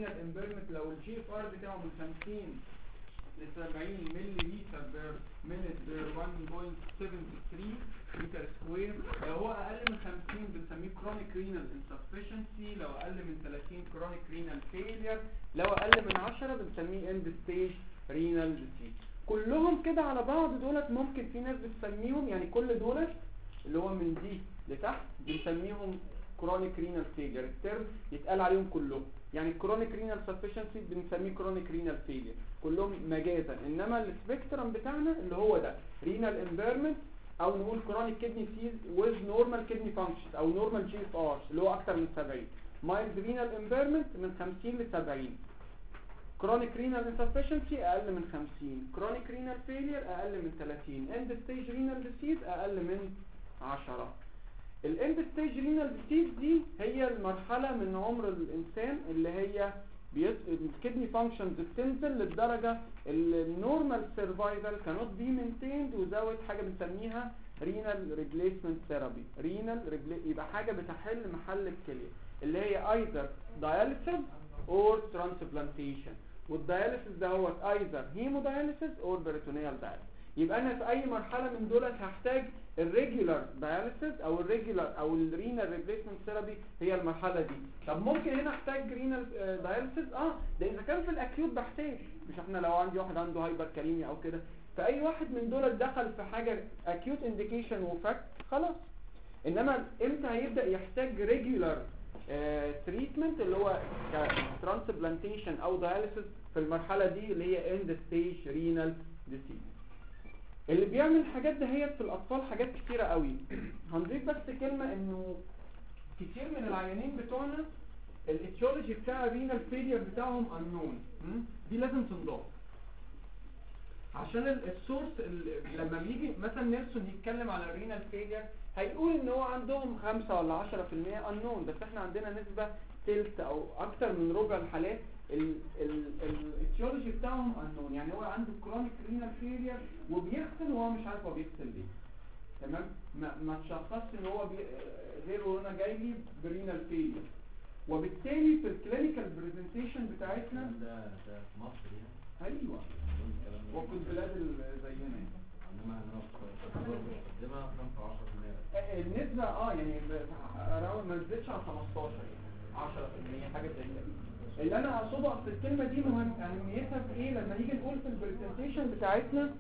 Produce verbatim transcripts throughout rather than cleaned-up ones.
رينال امبيرمنت لو الجي اف ار بتاعه من خمسين ل سبعين ملي لتر بير مينت بير واحد فاصلة سبعة وسبعين متر سكوير. لو هو اقل من خمسين بنسميه كرونيك رينال انسفشنسي، لو اقل من ثلاثين كرونيك رينال فيلير، لو اقل من عشرة بنسميه اند ستيج رينال ديزيز. كلهم كده على بعض دولت ممكن في ناس بتسميهم، يعني كل دولت اللي هو من دي لتحت بنسميهم كرونيك رينال فيلير، الترم يتقال عليهم كلهم. يعني الكرونيك رينال سفشنسي بنسميه كرونيك رينال فيلير كلهم مجازا، انما السبيكترم بتاعنا اللي هو ده رينال امبيرمنت او نقول كرونيك كدني ديزيز ويز نورمال كدني فانكشن او نورمال جي اف ار اللي هو اكتر من سبعين، مايلد رينال امبيرمنت من خمسين ل سبعين، كرونيك رينال انسفشنسي اقل من خمسين، كرونيك رينال فيلير اقل من ثلاثين، اند ستيج رينال ديزيز اقل من عشرة. الاند ستيج رينال ديزيز دي هي المرحله من عمر الانسان اللي هي الكدني فانكشنز بتنزل للدرجه النورمال سيرفايفل كانوت بي مينتيند وزود حاجه بنسميها رينال ريبليسمنت ثيرابي. رينال يبقى حاجه بتحل محل الكليه اللي هي ايذر داياليسيس اور ترانسبلانتيشن، والداياليسيس ده هو ايذر هيموداياليسيس اور بريتونيال داياليسيس. يبقى انا في اي مرحله من دول هحتاج الريجولار داياليسيس او الريجولار او الرينال ريبليسمنت ثيرابي هي المرحله دي. طب ممكن هنا احتاج رينال داياليسيس اه ده اذا كان في الاكيوت بحتاج، مش احنا لو عندي واحد عنده هايبر كاليميا او كده، فاي واحد من دول دخل في حاجه اكيوت انديكيشن وفاكت خلاص. انما امتى هيبدا يحتاج ريجولار تريتمنت اللي هو ترانسبلانتيشن او داياليسيس في المرحله دي اللي هي اند ستيج رينال ديزيز. اللي بيعمل الحاجات دهيت في الاطفال حاجات كتيره قوي. هنضيف بس كلمه انه كتير من العيانين بتوعنا الاتيولوجي بتاع الرينال فيلير بتاعهم انون، دي لازم تنضاف عشان السورس. لما بيجي مثلا نيلسون يتكلم على الرينال فيلير هيقول ان هو عندهم خمسة ولا عشرة في المية انون، بس احنا عندنا نسبة تلت او اكتر من ربع الحالات الاتيولوجي بتاعهم انون. يعني هو عنده كرونيك رينال فيلير وبيغسل وهو مش عارف هو بيغسل ليه، تمام؟ ما ما تشخصش ان هو غير هنا جاي لي برينال فيلير. وبالتالي في الكلينيكال بريزنتيشن بتاعتنا ده ده في مصر يعني ايوه وفي البلاد زينا انما انا مقدمه خمسة وعشرة بالمية النسبه اه يعني اراوند ما نزلتش على خمستاشر عشرة بالمية حاجه زي كده. اللي انا اقصده اصل الكلمه دي مهم اهميتها في ايه لما نيجي نقول في البرزنتيشن بتاعتنا.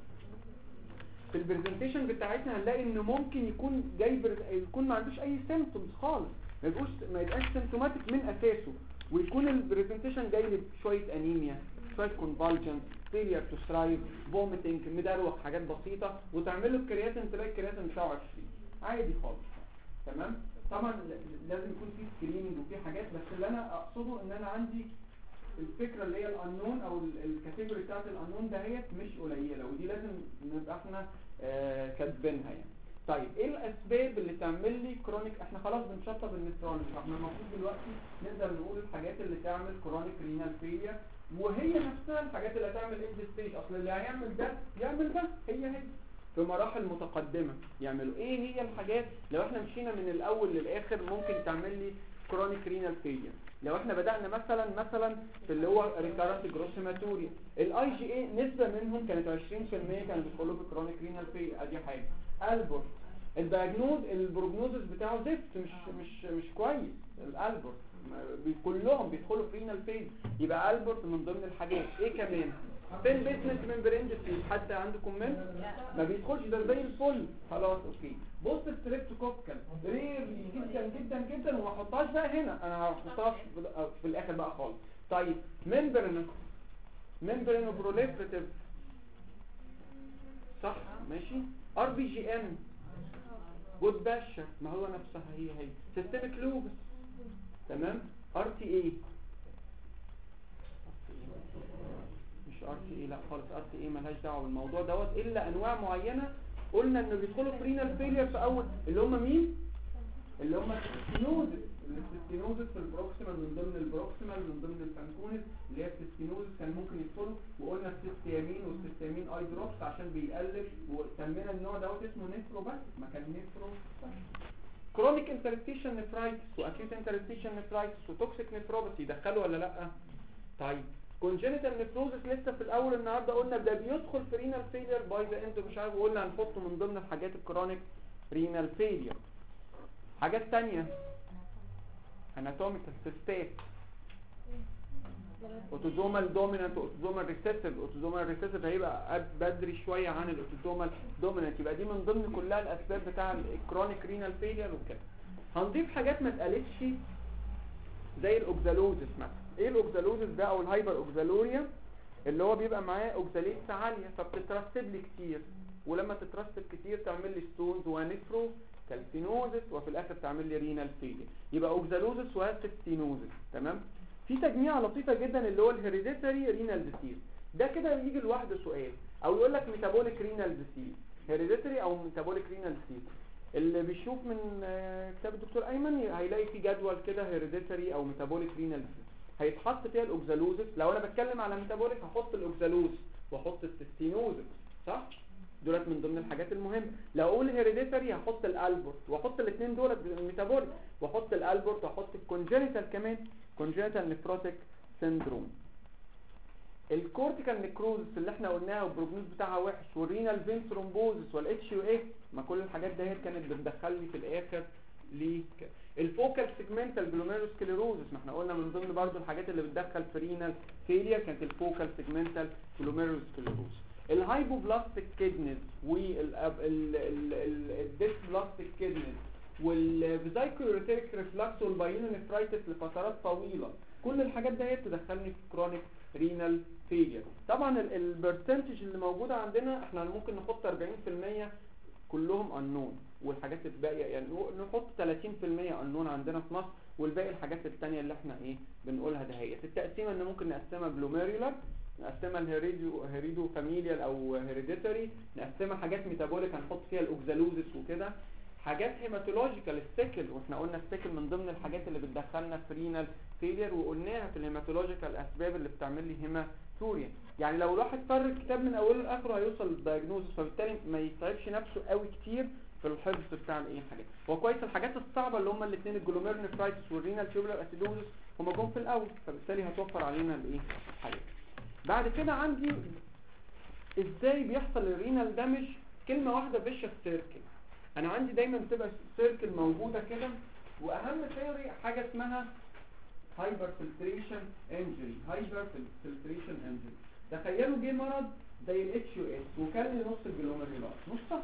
في البرزنتيشن بتاعتنا هنلاقي انه ممكن يكون جاي بر... يكون ما عندوش اي سيمبتومز خالص، ما يبقوش ما يبقاش سيمبتوماتيك من اساسه، ويكون البرزنتيشن جاي لي بشويه انيميا، شويه كونفالجنس، فيلير تو سترايف، فوميتنج، مدروخ، حاجات بسيطه، وتعمل له الكرياتين تلاقي الكرياتين بتاعه عشرين عادي خالص، تمام؟ طبعا لازم يكون في سكريننج وفي حاجات، بس اللي انا اقصده ان انا عندي الفكره اللي هي الانون او الكاتيجوري بتاعت الانون دهيت مش قليله، ودي لازم نبقى احنا آه كاتبينها يعني. طيب ايه الاسباب اللي تعمل لي كرونيك؟ احنا خلاص بنشطب النفرون، احنا المفروض دلوقتي نقدر نقول الحاجات اللي تعمل كرونيك رينال فيلير، وهي نفسها الحاجات اللي هتعمل اند ستيج. اصل اللي هيعمل ده يعمل ده هي هي في مراحل متقدمه يعملوا ايه هي الحاجات. لو احنا مشينا من الاول للاخر ممكن تعمل لي كرونيك رينال فيلير. لو احنا بدأنا مثلا مثلا في اللي هو ريكارنت جروس هيماتوريا، الاي جي اي نسبة منهم كانت عشرين في المية كانوا بيدخلوا في كرونيك رينال فيلير، ادي حاجة. البورت الدايجنوز البروجنوزس بتاعه زفت، مش مش مش كويس. الالبورت كلهم بيدخلوا في رينال فيلير، يبقى البورت من ضمن الحاجات. ايه كمان؟ فين بيسمنت ممبرين ديزيز؟ حد عنده كومنت؟ ما بيدخلش ده زي الفل خلاص اوكي. بص ستريبتوكوكال رير جدا جدا جدا، وما احطهاش بقى هنا، انا هحطها في الاخر بقى خالص. طيب ممبرين ممبرين بروليفريتيف صح ماشي. ار بي جي ام جود باشا ما هو نفسها هي هي. سيستميك لوبس تمام. ار تي اي مش ار تي اي لا خالص، ار تي اي مالهاش دعوه بالموضوع دوت الا انواع معينه قلنا انه بيدخلوا في رينال فيلير في اول، اللي هم مين؟ اللي هم الستينوزس. الستينوزس في البروكسيمال من ضمن البروكسيمال من ضمن الفانكونس اللي هي الستينوزس كان ممكن يدخلوا، وقلنا السيستيامين والسيستيامين اي دروبس عشان بيقلل، وسمينا النوع دوت اسمه نيفروباثيك مكان نيفروباثيك. كرونيك انترستيشن نفرايتس واكيوت انترستيشن نفرايتس وتوكسيك نفروباثي يدخلوا ولا لا؟ طيب congenital nephrosis لسه في الاول النهارده قلنا ده بيدخل في renal failure by the end مش عارف، قلنا هنحطه من ضمن الحاجات الكرونيك renal failure. حاجات تانية anatomical cystات، اوتوزومال دومينانت اوتوزومال ريسيسيف. اوتوزومال ريسيسيف هيبقى بدري شويه عن الاوتوزومال دومينانت، يبقى دي من ضمن كلها الاسباب بتاع الكرونيك رينال فيلير وكده. هنضيف حاجات ما اتقالتش زي الاوكزالوزس مثلا. ايه الاوكزالوزس ده او الهايبر اوكزالوريا؟ اللي هو بيبقى معاه اوكزاليتس عاليه فبتترسب لي كتير، ولما تترسب كتير تعمل لي ستونز ونفرو كالسينوزس، وفي الاخر تعمل لي رينال فيلير. يبقى اوكزالوزس وستينوزس. تمام. في تجميعه لطيفه جدا اللي هو الهيريديتاري رينال ديسيز. ده كده يجي لوحده سؤال، او يقول لك ميتابوليك رينال ديسيز، هيريديتاري او ميتابوليك رينال ديسيز. اللي بيشوف من كتاب الدكتور ايمن هيلاقي في جدول كده هيريديتاري او ميتابوليك رينال ديسيز، هيتحط فيها الاوكزالوزس. لو انا بتكلم على ميتابوليك هحط الاوكزالوزس واحط السيستينوزس، صح؟ دولت من ضمن الحاجات المهمه. لو اقول هيريديتاري هحط الالبورت واحط الاثنين دولت الميتابوليك، واحط الالبورت واحط الكونجنيتال كمان، كونجنيتال نيفروتيك سيندروم. الكورتيكال نيكروزس اللي احنا قلناها والبروجنوز بتاعها وحش، والرينال فين ثرومبوزس والاتش يو اي، ما كل الحاجات دي كانت بتدخلني في الاخر ليه. الفوكال سيجمنتال جلوميرولوسكليروزس، ما احنا قلنا من ضمن برضو الحاجات اللي بتدخل في رينال فيلير كانت الفوكال سيجمنتال جلوميرولوسكليروزس. الهايبوبلاستيك كيدنيز والديسبلاستيك كيدنيز والفيزايكوريتيك ريفلكس والبايونيفرايتس لفترات طويله، كل الحاجات دي تدخلني في كرونيك رينال فيلير. طبعا البرسنتج اللي موجوده عندنا احنا ممكن نحط أربعين في المية كلهم انون، والحاجات الباقيه يعني نحط ثلاثين في المية انون عندنا في مصر، والباقي الحاجات الثانيه اللي احنا ايه بنقولها دهيت. التقسيمه ان ممكن نقسمها جلوميرولار، نقسمها الهيريدو هيريدو فاميليال او هيريديتاري، نقسمها حاجات ميتابوليك هنحط فيها الاوكزالوزس وكده، حاجات هيماتولوجيكال السيكل، واحنا قلنا السيكل من ضمن الحاجات اللي بتدخلنا في رينال فيلير، وقلناها في الهيماتولوجيكال اسباب اللي بتعمل لي هيماتوريا. يعني لو الواحد فر الكتاب من اوله لاخره هيوصل للدايجنوزس، فبالتالي ما يتعبش نفسه قوي كتير في الحفظ بتاع الايه حاجات. هو كويس الحاجات الصعبه اللي هم الاثنين الجلوميرولونيفرايتس والرينال تيوبولار اسيدوزس هم جم في الاول، فبالتالي هتوفر علينا الايه حاجات. بعد كده عندي ازاي بيحصل الرينال دامج. كلمه واحده فيشس سيركل. انا عندي دايما بتبقى سيركل موجوده كده، واهم ثيوري حاجه اسمها هايبر فلتريشن انجري. هايبر فلتريشن انجري، تخيلوا جه مرض زي الاتش يو اس وكان لي نص الجلوميرولار نص،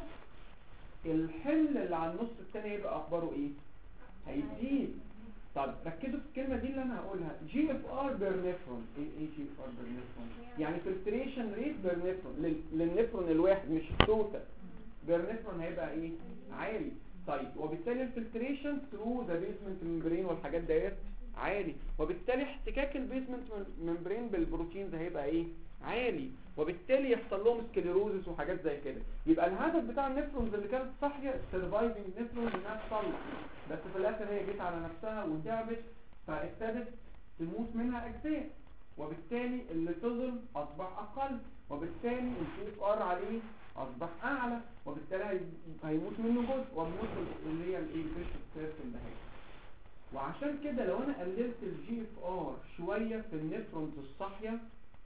الحمل اللي على النص الثاني يبقى اخباره ايه؟ هيزيد. طب ركزوا في الكلمه دي اللي انا هقولها، جي اف ار بيرنفرون. ايه ايه جي اف ار بيرنفرون؟ يعني فلتريشن ريت بيرنفرون للنفرون الواحد مش التوتال. بيرنفرون هيبقى ايه؟ عالي. طيب وبالتالي الفلتريشن ثرو ذا بيزمنت ممبرين والحاجات ديت عالي، وبالتالي احتكاك البيزمنت ممبرين بالبروتينز هيبقى ايه؟ عالي، وبالتالي يحصل لهم سكليروزس وحاجات زي كده. يبقى الهدف بتاع النفرونز اللي كانت صاحيه سرفايفنج نفرونز انها تصلح، بس في الاخر هي جت على نفسها وتعبت فابتدت تموت منها اجزاء، وبالتالي اللي فضل اصبح اقل، وبالتالي الجي اف ار عليه اصبح اعلى، وبالتالي هيموت منه جزء، وبيموت اللي هي الايه فيشس سيركل ده. وعشان كده لو انا قللت الجي اف ار شويه في النفرونز الصاحيه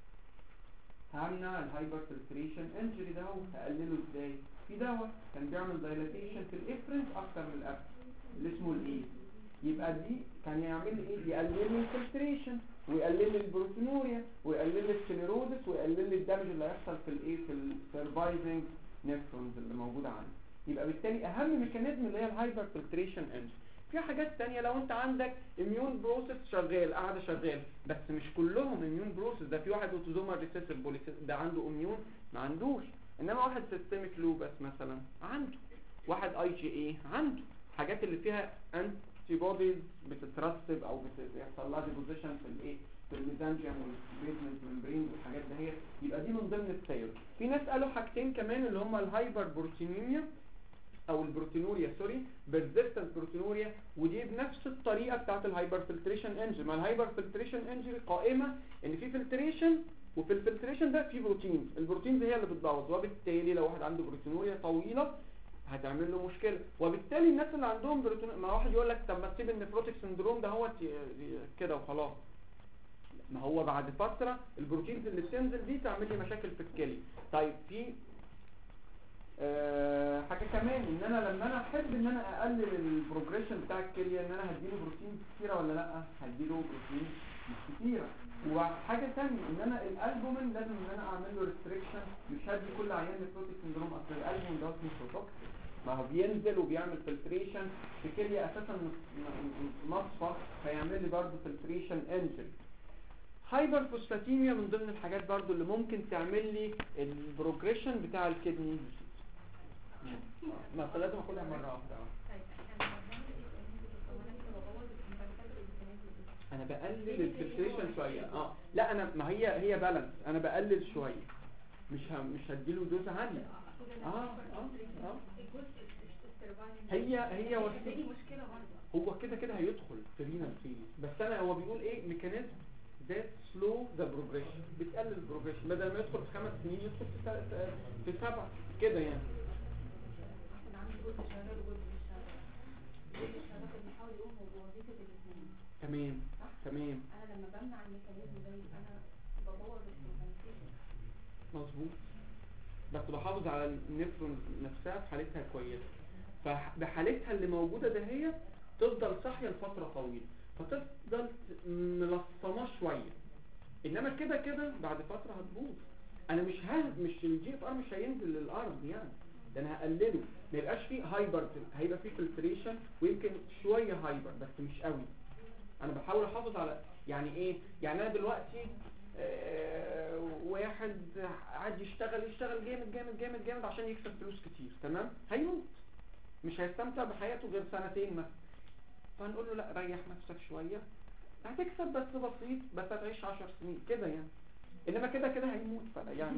همنع الهايبر فلتريشن انجري ده. هقلله ازاي؟ في دواء كان بيعمل دايلاتيشن في الافرنت اكتر من الابر اللي اسمه الايه، يبقى دي كان يعمل لي ايه؟ يقلل لي الفلتريشن ويقلل لي البروتينوريا ويقلل لي السكليروزس ويقلل لي الدمج اللي هيحصل في الايه في السرفايفنج نفرونز اللي موجوده عندي. يبقى بالتالي اهم ميكانيزم اللي هي الهايبر فلتريشن انجري. في حاجات تانية لو انت عندك اميون بروسيس شغال قاعده شغال، بس مش كلهم اميون بروسيس، ده في واحد اوتوزومال ريسيسيف بوليسيس ده عنده اميون ما عندوش، انما واحد سيستميك لوبس مثلا عنده، واحد اي جي اي عنده، حاجات اللي فيها انتي بوديز بتترسب او بيحصل لها ديبوزيشن في الايه في الميزانجيوم والبيزمنت ممبرين والحاجات دهيت، يبقى دي من ضمن الثيوري. في ناس قالوا حاجتين كمان اللي هم الهايبر بروتينيميا او البروتينوريا سوري بيرزيستنت بروتينوريا، ودي بنفس الطريقه بتاعه الهايبر فلتريشن انجري. ما الهايبر فلتريشن انجري قائمه ان في فلتريشن، وفي الفلتريشن ده في بروتينز، البروتينز هي اللي بتبوظ، وبالتالي لو واحد عنده بروتينوريا طويله هتعمل له مشكله. وبالتالي الناس اللي عندهم بروتين، ما واحد يقول لك طب ما تسيب النفروتيك سندروم ده هو كده وخلاص، ما هو بعد فتره البروتينز اللي بتنزل دي تعمل لي مشاكل في الكليه. طيب في أه حاجه كمان، ان انا لما انا احب ان انا اقلل البروجريشن بتاع الكليه، ان انا هديله بروتين كتيره ولا لا؟ هديله بروتين مش كتيره. وحاجه ثانيه ان انا الالبومين لازم ان انا اعمل له ريستريكشن، مش هدي كل عيان نيفروتيك سندروم، اصل الالبومين ده نيفروتوكسيك، ما هو بينزل وبيعمل فلتريشن في كليه اساسا مصفى، هيعمل لي برضه فلتريشن انجري. هايبر فوسفاتيميا من ضمن الحاجات برضو اللي ممكن تعمل لي البروجريشن بتاع الكدني. ما لازم اخدها مره واحده. انا بقلل الفلتريشن شويه. اه لا انا ما هي هي بالانس، انا بقلل شويه، مش ه... مش هديله دوز عاليه. اه اه اه هي هي وسيله، هو كده كده هيدخل في رينال فيلير، بس انا هو بيقول ايه ميكانيزم ذات سلو ذا بروجريشن، بتقلل البروجريشن بدل ما يدخل في خمس سنين يدخل في سبع في سبع كده يعني. تمام تمام انا لما بمنع الميكانيزم ده يبقى انا ببوظ الكومبنسيشن. مظبوط، بس بحافظ على النفرون نفسها في حالتها كويسه، فبحالتها اللي موجوده ده هي تفضل صاحيه لفتره طويله، فتفضل ملصمه شويه، انما كده كده بعد فتره هتبوظ. انا مش ها مش الجي اف ار مش هينزل للارض يعني، ده انا هقلله، ما يبقاش فيه هايبر، هيبقى فيه فلتريشن ويمكن شويه هايبر بس مش قوي. انا بحاول احافظ على يعني ايه، يعني انا دلوقتي آه واحد قاعد يشتغل يشتغل جامد جامد جامد جامد عشان يكسب فلوس كتير، تمام، هيموت مش هيستمتع بحياته غير سنتين مثلا، فهنقول له لا ريح نفسك شويه، هتكسب بس بسيط بس هتعيش عشر سنين كده يعني، انما كده كده هيموت يعني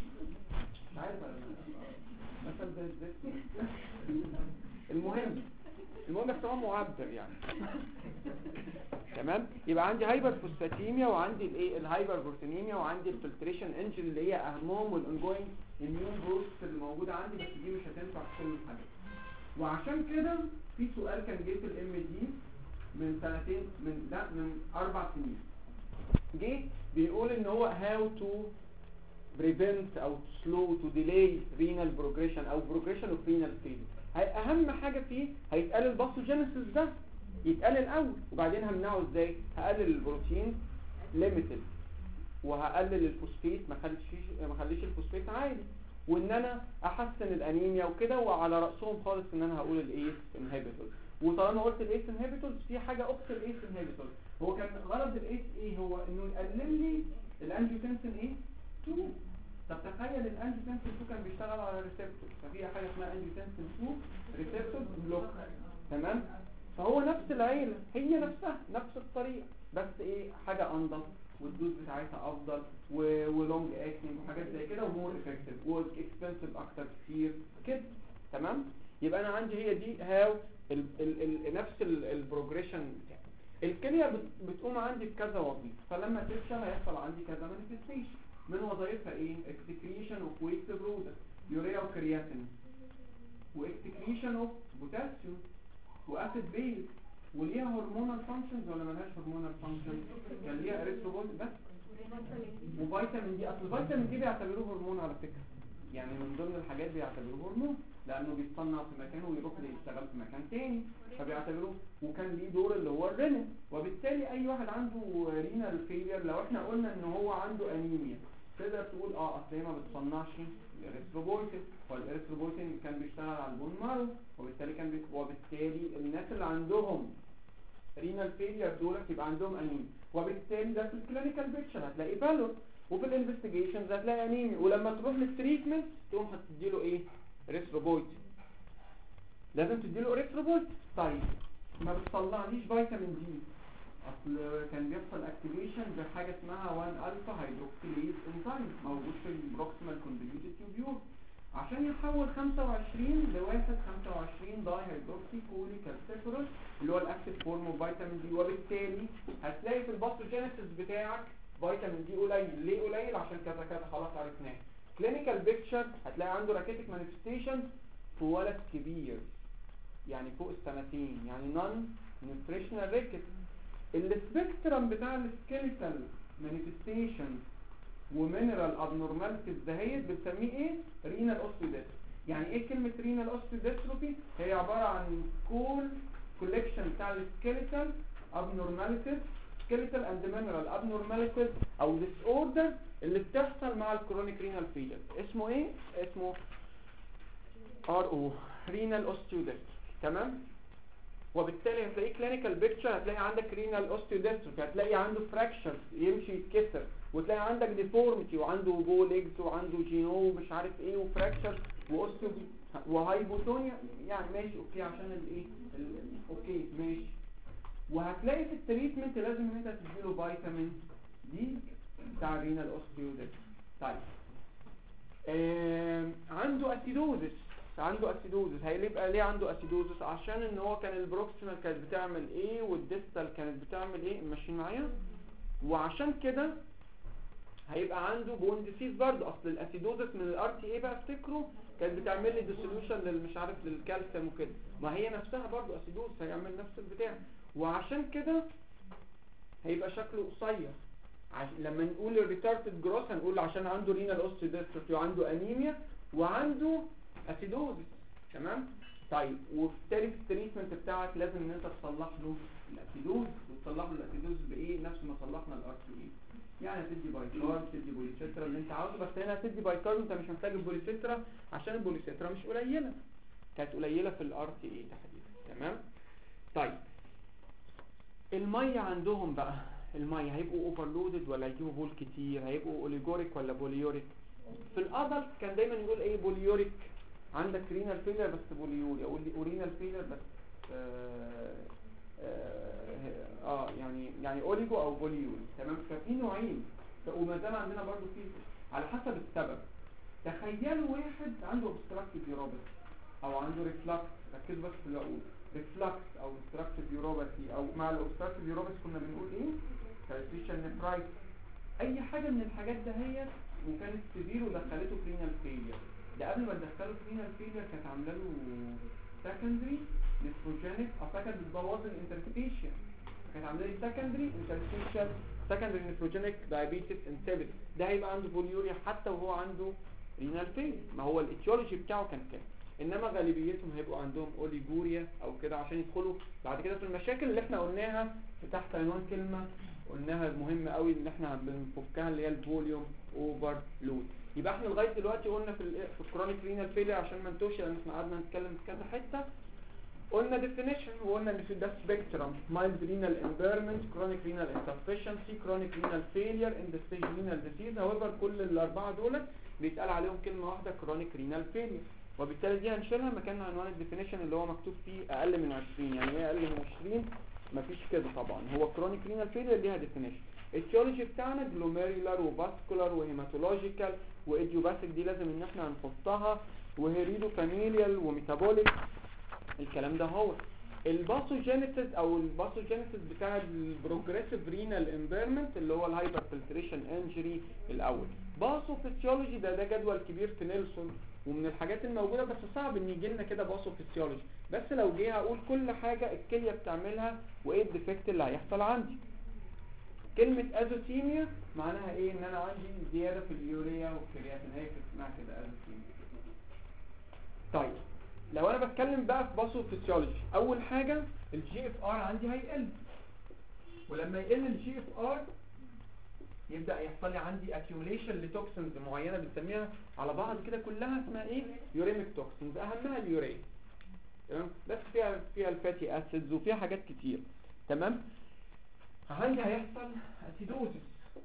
مش عارف مثلا ده ازاي. المهم المهم بس هو معبر يعني. تمام، يبقى عندي هايبر فوسفاتيميا وعندي الايه الهايبر بروتينيميا وعندي الفلتريشن انجن اللي هي اهمهم والانجوينج الميون بروست اللي موجوده عندي، بس دي مش هتنفع في كل الحاجات. وعشان كده في سؤال كان جه في الام دي من سنتين من لا من اربع سنين، جه بيقول ان هو how to prevent او slow to delay renal progression او progression of renal failure. اهم حاجه فيه هيتقال الباثوجينيسيس ده يتقال الاول، وبعدين همنعه ازاي؟ هقلل البروتين ليميتد، وهقلل الفوسفيت ما اخليش ما اخليش الفوسفيت عالي، وان انا احسن الانيميا وكده، وعلى راسهم خالص ان انا هقول الايس انهبيتور. وطالما قلت الايس انهبيتور في حاجه اخت الايس انهبيتور، هو كان غرض الايس ايه؟ هو انه يقلل لي الانجيوتنسين ايه اتنين. طب تخيل الانجيوتنسين اتنين كان بيشتغل على ريسبتور، ففي حاجه اسمها انجيوتنسين اتنين ريسبتور بلوك، تمام، فهو نفس العيله هي نفسها نفس الطريقه، بس ايه حاجه انضف والدوز بتاعتها افضل ولونج اكتنج وحاجات زي كده ومور افكتيف واكسبنسيف اكتر كتير كده، تمام. يبقى انا عندي هي دي هاو ال ال ال نفس البروجريشن بتاعي. الكليه بتقوم عندي بكذا وظيفه، فلما تفشل هيحصل عندي كذا مانيفستيشن، من وظائفها ايه؟ اكسكريشن اوف ويست برودكت يوريا وكرياتين، واكسكريشن اوف بوتاسيوم واسيد بيز، وليها هرمونال فانكشنز ولا ملهاش هرمونال فانكشنز؟ كان ليها اريثروبويت بس وفيتامين دي. اصل الفيتامين دي بيعتبروه هرمون على فكره، يعني من ضمن الحاجات بيعتبروه هرمون لانه بيتصنع في مكان ويروح يشتغل في مكان تاني، فبيعتبروه، وكان ليه دور اللي هو الرينين. وبالتالي اي واحد عنده رينال فيلير لو احنا قلنا ان هو عنده انيميا تقدر تقول اه اصل هي ما بتصنعش الاريثروبويتين، والاريثروبويتين كان بيشتغل على البون مارو، وبالتالي كان بي... وبالتالي الناس اللي عندهم رينال فيلير دول يبقى عندهم انيميا، وبالتالي ده في الكلينيكال بيكتشر هتلاقي بالور، وفي الانفستيجيشنز هتلاقي انيميا، ولما تروح للتريتمنت تقوم هتديله ايه؟ اريثروبويتين، لازم تديله اريثروبويتين. طيب ما بتصنعليش فيتامين دي، اصل كان بيحصل اكتيفيشن بحاجه اسمها واحد الفا هيدروكسيليز انزيم موجود في البروكسيمال كونفوليوتد تيوبيول، عشان يحول خمسة وعشرين لواحد خمسة وعشرين داي هيدروكسي كولي كالسيفرول اللي هو الاكتيف فورم اوف فيتامين دي، وبالتالي هتلاقي في الباثوجينيسيس بتاعك فيتامين دي قليل. ليه قليل؟ عشان كذا كذا خلاص عرفناه. كلينيكال بيكتشر هتلاقي عنده راكيتيك مانيفستيشن في ولد كبير يعني فوق السنتين، يعني نون نيوتريشنال ريكت. السبيكترم بتاع السكيليتال مانيفستيشن ومينرال ابنورماليتيز دهيت بنسميه ايه؟ رينال اوستيوديستروفي. يعني ايه كلمه رينال اوستيوديستروفي؟ هي عباره عن كل كولكشن بتاع السكيليتال ابنورماليتيز، سكيليتال اند مينرال ابنورماليتيز او ديس اوردر اللي بتحصل مع الكرونيك رينال فيلير. اسمه ايه؟ اسمه ار او رينال اوستيوديستروفي. تمام. وبالتالي هتلاقي كلينيكال بيكتشر، هتلاقي عندك رينال اوستيوديستروفي، هتلاقي عنده فراكشرز يمشي يتكسر، وتلاقي عندك ديفورميتي وعنده بو ليجز وعنده جينو ومش عارف ايه وفراكشر واوستيو وهايبوتونيا. يعني ماشي اوكي عشان الايه ال- اوكي ماشي. وهتلاقي في التريتمنت لازم ان انت تديله فيتامين دي بتاع الرينال اوستيوديستروفي. طيب آه عنده اسيدوزس، عنده اسيدوزس. هيبقى ليه عنده اسيدوزس؟ عشان ان هو كان البروكسيمال كانت بتعمل ايه والديستال كانت بتعمل ايه، ماشيين معايا؟ وعشان كده هيبقى عنده بون ديسيز برضه. اصل الاسيدوزس من الار تي اي بقى افتكروا كانت بتعمل لي ديسوليوشن للمش عارف للكالسيوم وكده، ما هي نفسها برضه اسيدوز هيعمل نفس البتاع. وعشان كده هيبقى شكله قصير. عش... لما نقول الريتارتد جروث هنقول عشان عنده رينال اوستيوديستروفي وعنده انيميا وعنده اسيدوزس. تمام. طيب وبالتالي في التريتمنت بتاعك لازم ان انت تصلح له الاسيدوز، وتصلح له الاسيدوز بايه؟ نفس ما صلحنا الار تي اي. يعني هتدي بايكار، تدي بوليسترا اللي انت عاوزه، بس هنا هتدي بايكار وانت مش محتاج البوليسترا عشان البوليسترا مش قليله، كانت قليله في الار تي اي تحديدا. تمام. طيب الميه عندهم بقى، الميه هيبقوا اوفرلودد ولا يجيبوا بول كتير؟ هيبقوا اوليجوريك ولا بوليوريك؟ في الادلت كان دايما يقول ايه؟ بوليوريك. عندك رينال فيلر بس بوليوريا، ورينال فيلر بس آه, آه, اه يعني يعني اوليجو او بوليوري. تمام. ففي نوعين، وما زال عندنا برضو في على حسب السبب. تخيلوا واحد عنده obstructive uropathy او عنده ريفلكس، ركزوا بس في اللي اقول ريفلكس او obstructive uropathy، او مع الاوبستراكتيف uropathy كنا بنقول ايه؟ calcification nephritis. اي حاجه من الحاجات دهيت وكانت سيفير ودخلته في رينال فيلير. ده قبل ما تدخله في رينال فيلير كانت عامله له سكندري نيفروجينيك افكت بتبوظ الانترستيشن، كانت عامله لي سكندري انترستيشن سكندري نيفروجينيك دايابيتس انسيبيتس. ده هيبقى عنده بوليوريا حتى وهو عنده رينال فيلير، ما هو الايتيولوجي بتاعه كان كده. انما غالبيتهم هيبقوا عندهم اوليجوريا او كده عشان يدخلوا بعد كده في المشاكل اللي احنا قلناها في تحت عنوان كلمه قلناها مهمه قوي ان احنا بنفكها اللي هي الفوليوم اوفر لود. يبقى احنا لغايه دلوقتي قلنا في في الكرونيك رينال فيلير عشان ما نتوهش لان احنا قعدنا نتكلم في كذا حته. قلنا ديفينيشن وقلنا ان في ده سبيكترم: مايلد رينال امبيرمنت، كرونيك رينال انسفشنسي، كرونيك رينال فيلير، اند ستيج رينال ديزيز. هاويفر كل الاربعه دول بيتقال عليهم كلمه واحده كرونيك رينال فيلير، وبالتالي دي هنشيلها مكان عنوان الديفينيشن اللي هو مكتوب فيه اقل من عشرين. يعني ايه اقل من عشرين؟ مفيش كده طبعا، هو كرونيك رينال فيلير ليها ديفينيشن. التيولوجي بتاعنا جلوميرولار وفاسكولار وهيماتولوجيكال وايديوباثيك، دي لازم ان احنا هنحطها، وهيريدو فاميليال وميتابوليك. الكلام ده هو الباثوجينيسيس او الباثوجينيسيس بتاع البروجريسيف رينال امبيرمنت اللي هو الهايبر فلتريشن انجري الاول. باثوفيسيولوجي ده ده جدول كبير في نيلسون ومن الحاجات الموجوده، بس صعب ان يجي لنا كده باثوفيسيولوجي. بس لو جه هقول كل حاجه الكليه بتعملها وايه الديفكت اللي هيحصل عندي. كلمه ازوثيميا معناها ايه؟ ان انا عندي زياده في اليوريا والكرياتين، هي اسمها كده ازوثيميا. طيب لو انا بتكلم بقى في باثوفيسيولوجي، اول حاجه الجي اف ار عندي هيقل، ولما يقل الجي اف ار يبدا يحصل لي عندي accumulation لتوكسينز معينه بنسميها على بعض كده كلها اسمها ايه؟ يوريميك توكسينز، اهمها اليوريا. تمام. بس فيها فيها الفاتي اسيدز وفيها حاجات كتير. تمام. عندي هيحصل اسيدوزس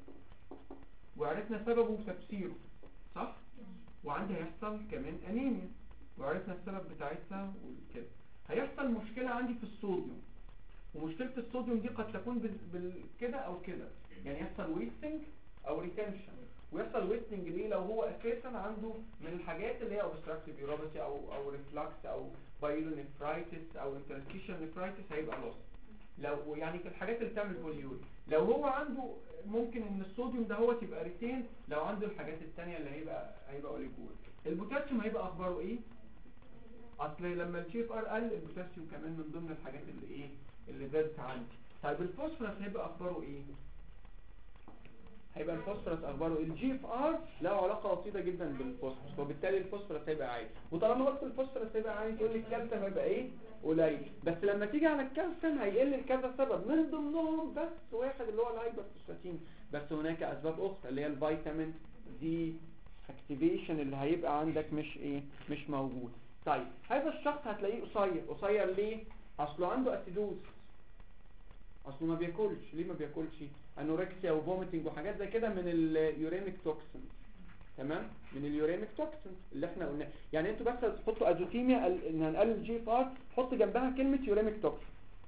وعرفنا سببه وتفسيره صح، وعندي هيحصل كمان انيميا وعرفنا السبب بتاعتها وكده. هيحصل مشكله عندي في الصوديوم، ومشكله الصوديوم دي قد تكون بالكده او كده، يعني يحصل ويستنج او ريتنشن. ويحصل ويستنج ليه؟ لو هو اساسا عنده من الحاجات اللي هي اوبستراكتيف يوروباثي او او ريفلكس او بايلونيفرايتس او انترستيشن نيفرايتس هيبقى لوس. لو يعني في الحاجات اللي بتعمل بوليوري، لو هو عنده ممكن ان الصوديوم ده هو تبقى ريتين، لو عنده الحاجات الثانيه اللي هيبقى هيبقى اوليجور. البوتاسيوم هيبقى اخباره ايه؟ اصل لما الجي اف ار قل البوتاسيوم كمان من ضمن الحاجات اللي ايه اللي زادت عندي. طيب الفوسفورس هيبقى اخباره ايه؟ هيبقى الفوسفورس اخباره الجي اف ار له علاقه وطيده جدا بالفوسفورس، وبالتالي الفوسفورس هيبقى عالي. وطالما قلت الفوسفورس هيبقى عالي تقول لي الكالسيوم هيبقى ايه؟ قليل. بس لما تيجي على الكالسيوم هيقل لكذا سبب، من ضمنهم بس واحد اللي هو الهايبرفوسفاتين، بس هناك اسباب اخرى اللي هي الفيتامين دي اكتيفيشن اللي هيبقى عندك مش ايه؟ مش موجود. طيب هذا الشخص هتلاقيه قصير. قصير ليه؟ اصله عنده اسيدوز، اصله ما بياكلش. ليه ما بياكلش؟ انوركسيا وفوميتنج وحاجات زي كده من اليوريميك توكسين. تمام؟ من اليوريميك توكسين اللي احنا قلنا. يعني انتوا بس تحطوا ازوتيميا ان هنقلل جي اف ار، حط جنبها كلمه يوريميك توكسين.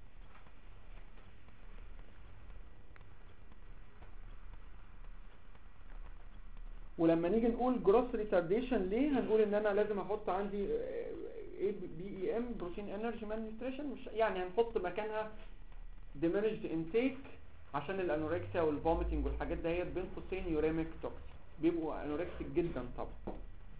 ولما نيجي نقول جروس ريتارديشن ليه هنقول ان انا لازم احط عندي اي بي اي ام بروتين انرجي مالنيوتريشن، مش يعني هنحط مكانها diminished intake عشان الانوركسيا والفوميتنج والحاجات دهيت بين قوسين يوريميك توكس، بيبقوا انوركسيك جدا طبعا.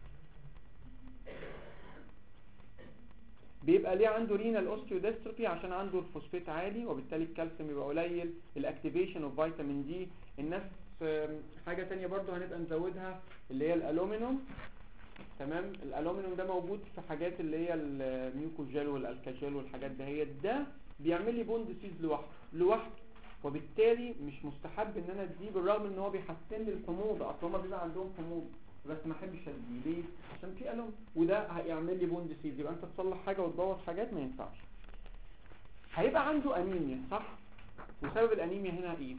بيبقى ليه عنده رينال اوستيوديستروفي عشان عنده الفوسفات عالي وبالتالي الكالسيوم يبقى قليل. الاكتيفيشن اوف فيتامين دي. الناس حاجه تانية برضو هنبقى نزودها اللي هي الالومنيوم. تمام؟ الالومنيوم ده موجود في حاجات اللي هي الميوكوجيل والالكاجيل والحاجات دهيت، ده بيعمل لي بون ديسيز لوحده لوحده وبالتالي مش مستحب ان انا اديه، بالرغم ان هو بيحسن لي الحموضه. اصل هما بيبقى عندهم حموضه بس ما احبش اديه. ليه؟ عشان في الوم وده هيعمل لي بون ديسيز. يبقى انت تصلح حاجه وتبوظ حاجات ما ينفعش. هيبقى عنده انيميا صح؟ وسبب الانيميا هنا ايه؟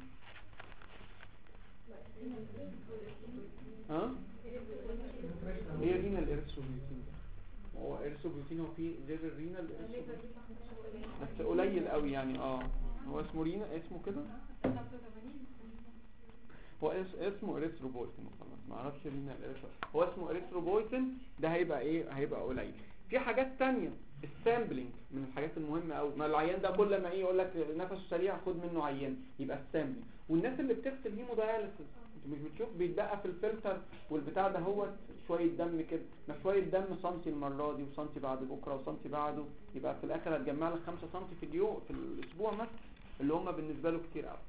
ها؟ هي رينال اريثروبيوتين. هو اريثروبيوتين هو فيه غير الرينال اريثروبيوتين بس قليل قوي يعني. اه هو اسمه رينا، اسمه كده هو اسمه اريثروبويتين خلاص، ما اعرفش رينال اريثروبيوتين، هو اسمه اريثروبويتين. ده هيبقى ايه؟ هيبقى قليل. في حاجات تانية السامبلينج من الحاجات المهمه قوي. ما العيان ده كل ما ايه يقول لك نفسه سريع خد منه عيان، يبقى السامبلينج. والناس اللي بتغسل هيموداياليسيس مش بتشوف بيتبقى في الفلتر والبتاع ده هو شويه دم كده، ما شويه دم سنتي المره دي وسنتي بعد بكره وسنتي بعده، يبقى في الاخر هتجمع لك خمسة سنتي في اليوم في الاسبوع مثلا، اللي هم بالنسبه له كتير قوي.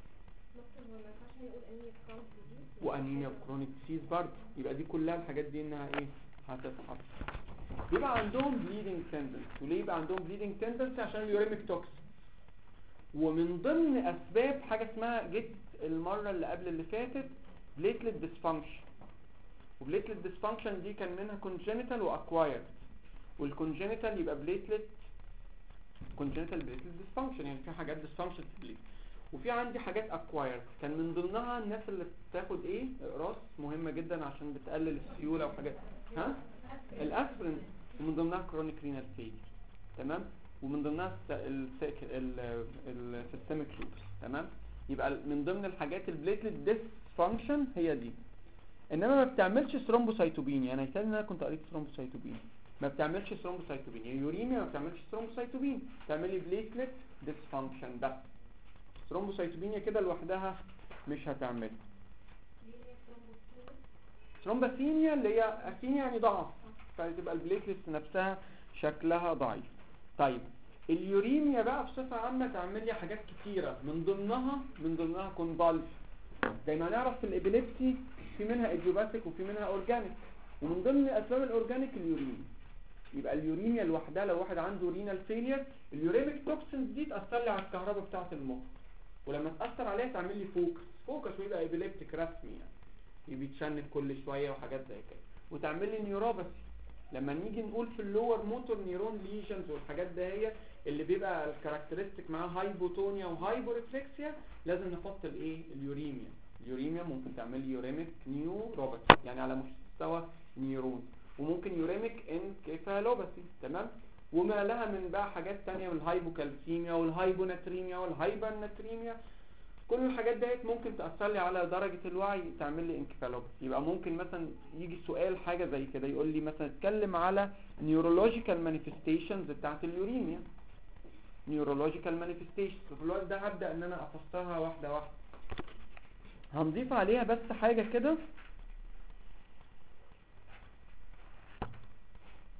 وانيميا كرونيك ديسيز برضه. يبقى دي كلها الحاجات دي انها ايه؟ هتتحط. يبقى عندهم بليدنج تندنسي. وليه يبقى عندهم بليدنج تندنسي؟ عشان اليوريميك توكس. ومن ضمن اسباب حاجه اسمها جت المره اللي قبل اللي فاتت بليتلت ديسفانكشن. وبليتلت ديسفانكشن دي كان منها كونجينيتال واكوايرد. والكونجينيتال يبقى بليتلت كونجينيتال بليتلت ديسفانكشن، يعني في حاجات ديسفانكشن في البليت. وفي عندي حاجات اكوايرد كان من ضمنها الناس اللي بتاخد ايه؟ اقراص مهمه جدا عشان بتقلل السيوله وحاجات. ها؟ الاسبرين. ومن ضمنها كرونيك رينال فيلير. تمام؟ ومن ضمنها السيستميك لوبس. تمام؟ يبقى من ضمن الحاجات البليتلت ديسفانكشن هي دي. انما ما بتعملش ثرومبوسايتوبينيا. انا هيتقال ان انا كنت قريت ثرومبوسايتوبينيا. ما بتعملش ثرومبوسايتوبينيا. يوريميا ما بتعملش ثرومبوسايتوبينيا، بتعمل لي بليتلت ديسفانكشن بس. ثرومبوسايتوبينيا كده لوحدها مش هتعمل. ثرومبوسينيا اللي هي اسينيا يعني ضعف، فتبقى البليتلتس نفسها شكلها ضعيف. طيب اليوريميا بقى بصفه عامه تعمل لي حاجات كتيره، من ضمنها من ضمنها كونفالس. زي ما نعرف في الابيليبسي في منها ايديوباثيك وفي منها اورجانيك، ومن ضمن اسباب الاورجانيك اليوريميا. يبقى اليوريميا لوحدها لو واحد عنده رينال فيلير، اليوريميك توكسينز دي تاثر لي على الكهرباء بتاعه المخ، ولما تاثر عليها تعمل لي فوكس فوكس ويبقى ايبيليبتيك رسمي، يعني بيتشنج كل شويه وحاجات زي كده، وتعمل لي نيوروباثي. لما نيجي نقول في اللور موتور نيرون ليجنز والحاجات ده هي اللي بيبقى الكاركترستيك معاه هايبوتونيا وهايبوريفلكسيا، لازم نحط الايه؟ اليوريميا. اليوريميا ممكن تعمل لي يوريميك نيوروباثي يعني على مستوى نيرون، وممكن يوريميك انكفالوباثي. تمام؟ وما لها من بقى حاجات تانية من الهايبوكالسيميا والهايبوناتريميا والهايبرناتريميا. كل الحاجات ديت ممكن تأثر لي على درجة الوعي تعمل لي انكفالوباثي. يبقى ممكن مثلا يجي سؤال حاجة زي كده يقول لي مثلا اتكلم على نيورولوجيكال مانيفستيشنز بتاعت اليوريميا. نيورولوجيكال مانيفستيشنز في الوقت ده هبدأ ان انا افسرها واحدة واحدة. هنضيف عليها بس حاجة كده،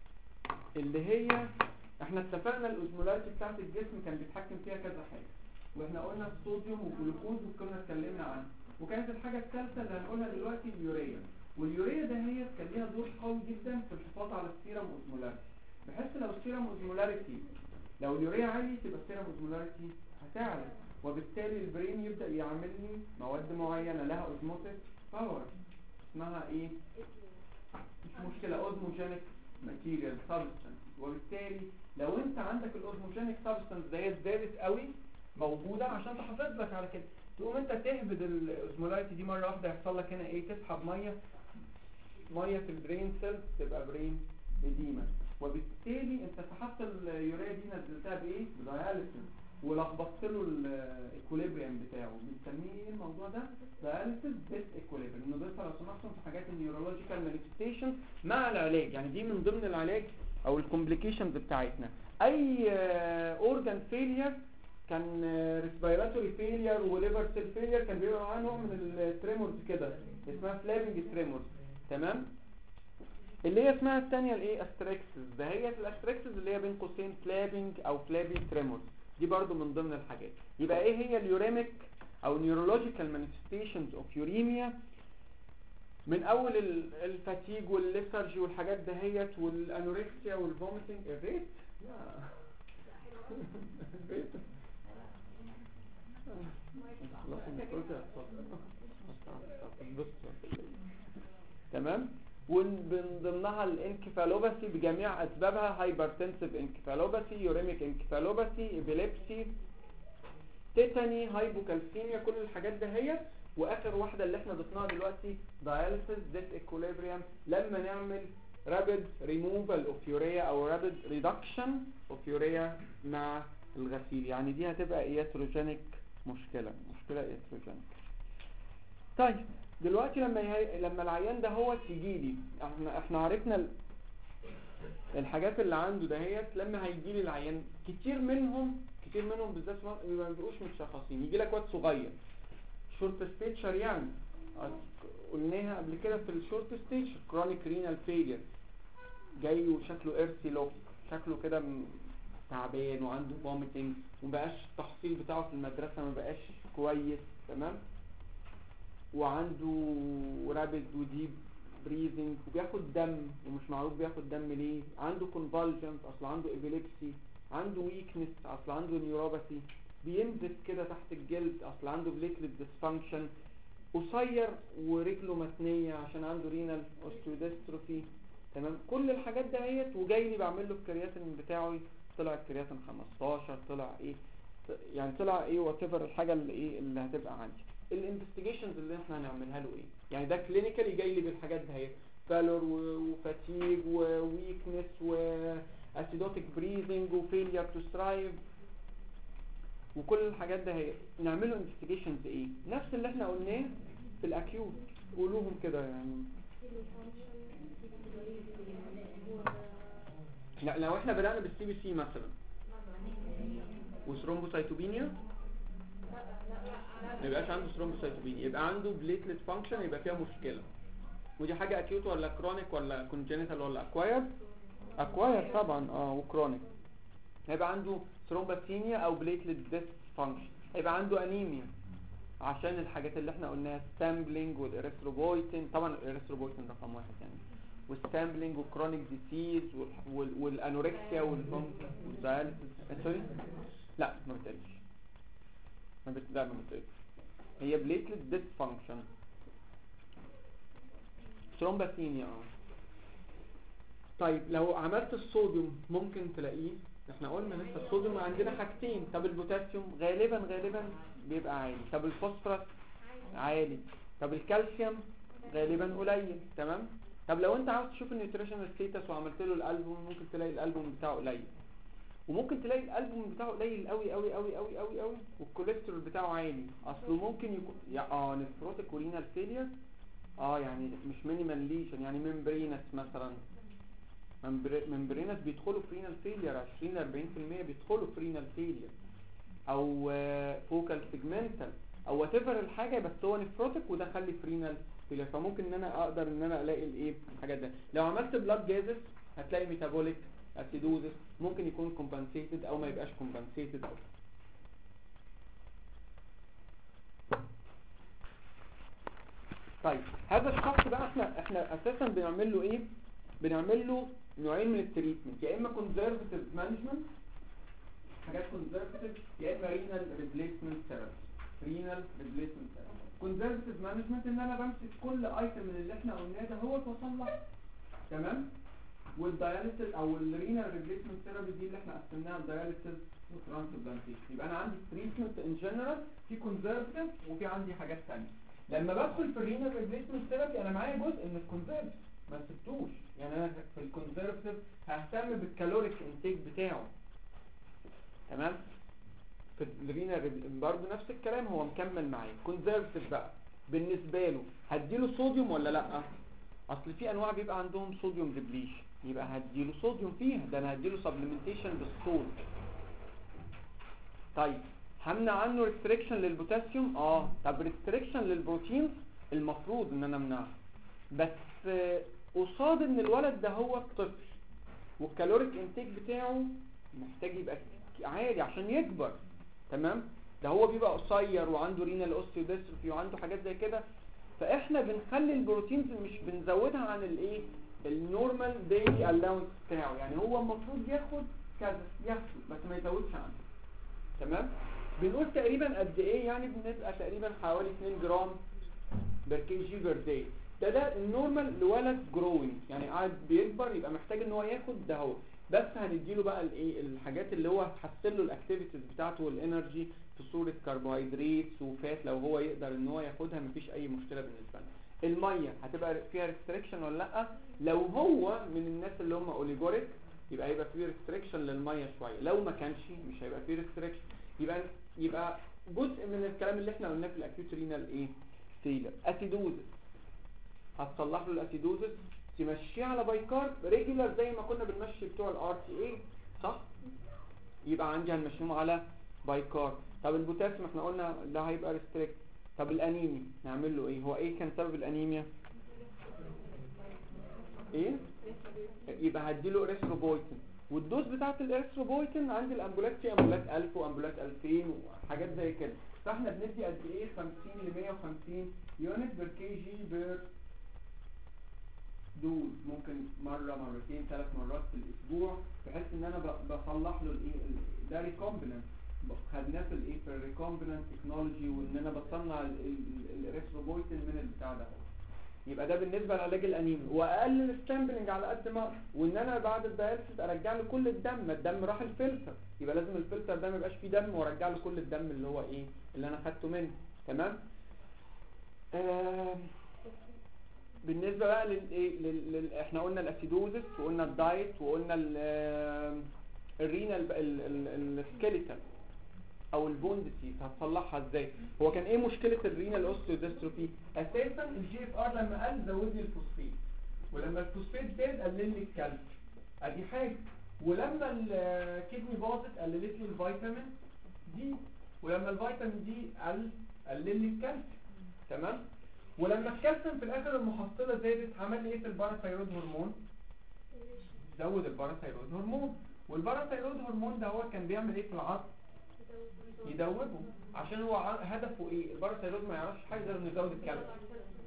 اللي هي احنا اتفقنا الاوزمولاريتي بتاعت الجسم كان بيتحكم فيها كذا حاجة. واحنا قلنا الصوديوم والجلوكوز وكنا اتكلمنا عنه. وكانت الحاجه الثالثه اللي هنقولها دلوقتي اليوريا. واليوريا ده هي كان ليها دور قوي جدا في الحفاظ على السيرم اوزمولاريتي، بحيث لو السيرم اوزمولاريتي لو اليوريا عالي تبقى السيرم اوزمولاريتي هتعلى، وبالتالي البرين يبدا يعمل لي مواد معينه لها اوزموتيك باور اسمها ايه؟ مش مشكله، اوزموجينيك ماتيريال سبستانس. وبالتالي لو انت عندك الاوزموجينيك سبستانس ديت زادت قوي موجوده عشان تحافظ لك على كده، تقوم انت تهبد الاوزمولاريتي دي مره واحده، يحصل لك هنا ايه؟ تسحب ميه ميه في البرين سيلز تبقى برين اديما، وبالتالي انت سحبت اليوريا دي نزلتها بايه؟ بداياليسيس، ولخبطت له الايكوليبريم بتاعه. بنسميه ايه الموضوع ده؟ داياليسيس ديس ايكوليبريم. نضيفها لو سمحتم في حاجات النيورولوجيكال مانيفستيشن مع العلاج، يعني دي من ضمن العلاج او الكومبليكيشنز بتاعتنا. اي اورجان فيلير كان ريسبيراتوري فيلير وليفر سيل فيلير كان بيبقى معاه نوع من التريمورز كده اسمها فلابنج تريمورز، تمام؟ اللي هي اسمها الثانيه الايه؟ استريكسس. ده هي الاستريكسس اللي هي بين قوسين فلابنج او فلابي تريمورز، دي برضو من ضمن الحاجات. يبقى ايه هي اليوريميك او نيورولوجيكال مانيفستيشنز اوف يوريميا؟ من اول الفاتيج والليثارجي والحاجات دهيت والانوركسيا والفوميتنج. الريت الريت تمام. ومن ضمنها الانكفالوباثي بجميع اسبابها، هايبرتنسيف انكفالوباثي، يوريميك انكفالوباثي، ايبيليبسي، تيتاني، هايبوكالسيميا، كل الحاجات دهيت. واخر واحده اللي احنا ضفناها دلوقتي داياليسيس ديس ايكوليبريم، لما نعمل رابيد ريموفال اوف يوريا او رابيد ريدكشن اوف يوريا مع الغسيل. يعني دي هتبقى اياتروجينيك، مشكله مشكله اياتروجينيك. طيب دلوقتي لما يه... لما العيان ده هو تيجي لي، احنا احنا عرفنا ال... الحاجات اللي عنده دهيت. لما هيجي لي العيان كتير منهم كتير منهم بالذات ما بيبقوش متشخصين. يجي لك واد صغير شورت ستيتشر، يعني قلناها قبل كده في الشورت ستيتشر، كرونيك رينال فيلير، جاي وشكله ايرثي لوك، شكله كده تعبان وعنده فوميتنج، ومبقاش التحصيل بتاعه في المدرسه ما بقاش كويس، تمام؟ وعنده رابيد وديب بريزنج، وبياخد دم ومش معروف بياخد دم ليه، عنده كونفالجنس اصل عنده ايبيليبسي، عنده ويكنس اصل عنده نيوروباثي، بينزف كده تحت الجلد اصل عنده بليتلت ديسفانكشن، قصير ورجله متنيه عشان عنده رينال اوستيوديستروفي، تمام؟ كل الحاجات دهيت. وجاي لي بعمل له الكرياتين بتاعه، طلع الكرياتين خمستاشر، طلع ايه يعني، طلع ايه وات ايفر الحاجه اللي ايه اللي هتبقى عندي. الانفستيجيشنز اللي احنا هنعملها له ايه؟ يعني ده كلينيكالي جاي لي بالحاجات دهيت، فالور وفاتيج وويكنس واسيدوتيك بريزنج وفيلير تو سترايف وكل الحاجات ده. هي نعمل له انفستيجيشنز ايه؟ نفس اللي احنا قلناه في الاكيوت، قولوهم كده يعني. لا لو احنا بدأنا بالسي بي سي مثلا وثرومبوسايتوبينيا، ما يبقاش عنده ثرومبوسايتوبينيا، يبقى عنده بليتلت فانكشن، يبقى فيها مشكله. ودي حاجه اكيوت ولا كرونيك ولا كونجنيتال ولا اكواير؟ اكواير طبعا، اه وكرونيك. هيبقى عنده ثرومبوسينيا او بليتلت ديس فانكشن، هيبقى عنده انيميا عشان الحاجات اللي احنا قلناها، ستامبلينج والاريثروبويتين، طبعا الاريثروبويتين رقم واحد يعني، والستامبلينج والكرونيك ديسيز والانوركسيا والداياليسيس. سوري لا ما بتقلش، ما بتقلش ما بتقلش هي بليتلت ديس فانكشن، ثرومبوسينيا. اه طيب لو عملت الصوديوم ممكن تلاقيه، احنا قلنا لسه الصوديوم عندنا حاجتين. طب البوتاسيوم غالبا غالبا بيبقى عالي، طب الفوسفورس عالي، طب الكالسيوم غالبا قليل، تمام؟ طب لو انت عاوز تشوف النيوتريشنال ستيتس وعملت له الالبوم، ممكن تلاقي الالبوم بتاعه قليل، وممكن تلاقي الالبوم بتاعه قليل قوي قوي قوي قوي قوي قوي، والكوليسترول بتاعه عالي. اصله ممكن يكون يا اه نفروتيك ورينال فيلير، اه يعني مش مينيمال ليشن، يعني ممبرينس مثلا، ممبرينس بيدخلوا في رينال فيلير، عشرين ل أربعين بالمية بيدخلوا في رينال فيلير، او فوكال سيجمنتال او وات ايفر الحاجه، بس هو نفروتيك وده خلي في رينال فيلير. فممكن ان انا اقدر ان انا الاقي الايه الحاجات ده. لو عملت بلاد جازس هتلاقي ميتابوليك اسيدوزس، ممكن يكون كومبنسيتد او ما يبقاش كومبنسيتد. طيب هذا الشخص بقى احنا احنا اساسا بنعمل له ايه؟ بنعمل له نوعين من التريتمنت، يا اما كونزرفتيف مانجمنت حاجات كونزرفتيف، يا اما رينال ريبليسمنت ثيرابي. رينال ريبليسمنت ثيرابي كونزرفتيف مانجمنت ان انا بمسك كل ايتم من اللي احنا قلناه ده هو واصلح، تمام. والدياليسيس او الرينال ريبليسمنت ثيرابي دي اللي احنا قسمناها الدياليسيس وترانسبلانتيشن. يبقى انا عندي تريتمنت ان جنرال، في كونزرفتيف وفي عندي حاجات ثانيه. لما بدخل في الرينال ريبليسمنت ثيرابي انا معايا جزء من الكونزرفتيف ما سبتوش، يعني انا في الكونزرفتيف ههتم بالكالوريك انتيك بتاعه، تمام. في الرينال برضه نفس الكلام هو مكمل معايا. كونزرفتيف بقى بالنسبه له هديله صوديوم ولا لا؟ اصل في انواع بيبقى عندهم صوديوم ديبليش، يبقى هديله صوديوم فيها، ده انا هديله سبلمنتيشن بالصود. طيب همنع عنه ريستريكشن للبوتاسيوم؟ اه. طب ريستريكشن للبروتينز المفروض ان انا امنعه، بس قصاد ان الولد ده هو الطفل والكالوريك انتيك بتاعه محتاج يبقى عالي عشان يكبر، تمام. ده هو بيبقى قصير وعنده رينال اوستيوديستروفي وعنده حاجات زي كده، فاحنا بنخلي البروتينز مش بنزودها عن الايه النورمال دايلي الاونس بتاعه، يعني هو المفروض ياخد كذا ياخد بس ما يزودش عنه، تمام. بنقول تقريبا قد ايه؟ يعني بنبقى تقريبا حوالي اتنين جرام بر كي جي بر داي. ده ده النورمال لولد جروينج، يعني قاعد بيكبر يبقى محتاج ان هو ياخد ده هو، بس هنديله بقى الايه الحاجات اللي هو هتحسن له الاكتيفيتيز بتاعته والانرجي في صوره كربوهيدرات وفات، لو هو يقدر ان هو ياخدها مفيش اي مشكله بالنسبه له. الميه هتبقى فيها ريستريكشن ولا لا؟ لو هو من الناس اللي هم اوليجوريك يبقى هيبقى فيه ريستريكشن للميه شويه، لو ما كانش مش هيبقى فيه ريستريكشن. يبقى يبقى جزء من الكلام اللي احنا قلناه في الاكيوت رينال ايه فيلر. اسيدوزس هتصلح له الاسيدوزس، تمشيه على بايكارب ريجولار زي ما كنا بنمشي بتوع الار تي اي، صح؟ يبقى عندي هنمشيهم على بايكارب. طب البوتاسيوم احنا قلنا ده هيبقى ريستريكت. طب الانيميا نعمل له ايه؟ هو ايه كان سبب الانيميا؟ ايه؟ يبقى هديله اريثروبويتين، والدوز بتاعت الاريثروبويتين عندي الامبولات في امبولات ألف وامبولات ألفين وحاجات زي كده، فاحنا بندي قد ايه؟ خمسين ل مية وخمسين يونت بر كي جي بر دوز، ممكن مرة مرتين ثلاث مرات في الاسبوع، بحيث ان انا بصلح له الايه ده ريكومبيننت، خدناه في الايه في الريكومبيننت تكنولوجي، وان انا بصنع الاريثروبويتين من البتاع ده. يبقى ده بالنسبه لعلاج الانيميا، واقلل السامبلنج على قد ما، وان انا بعد الدايلسيس ارجع له كل الدم، ما الدم راح الفلتر، يبقى لازم الفلتر ده ما يبقاش فيه دم، وارجع له كل الدم اللي هو ايه اللي انا خدته منه، تمام. آه بالنسبه بقى للايه لل... لل... احنا قلنا الاسيدوزس وقلنا الدايت وقلنا ال... الرينال السكيليتال او البون ديسيز هتصلحها ازاي؟ هو كان ايه مشكله الرينال اوستيوديستروفي؟ اساسا الجي اف ار لما قال زود لي الفوسفيت، ولما الفوسفيت زاد قلل لي الكالسيوم، ادي حاجه. ولما الكدني باظت قللت لي الفيتامين دي، ولما الفيتامين دي قل قلل لي الكالسيوم، تمام. ولما الكالسيوم في الاخر المحصله زادت عمل لي ايه في الباراثايرويد هرمون؟ زود الباراثايرويد هرمون، والباراثايرويد هرمون ده هو كان بيعمل ايه في العظم؟ يدوبه، عشان هو هدفه ايه؟ الباراثايرويد ما يعرفش حاجه غير انه يزود الكالسيوم،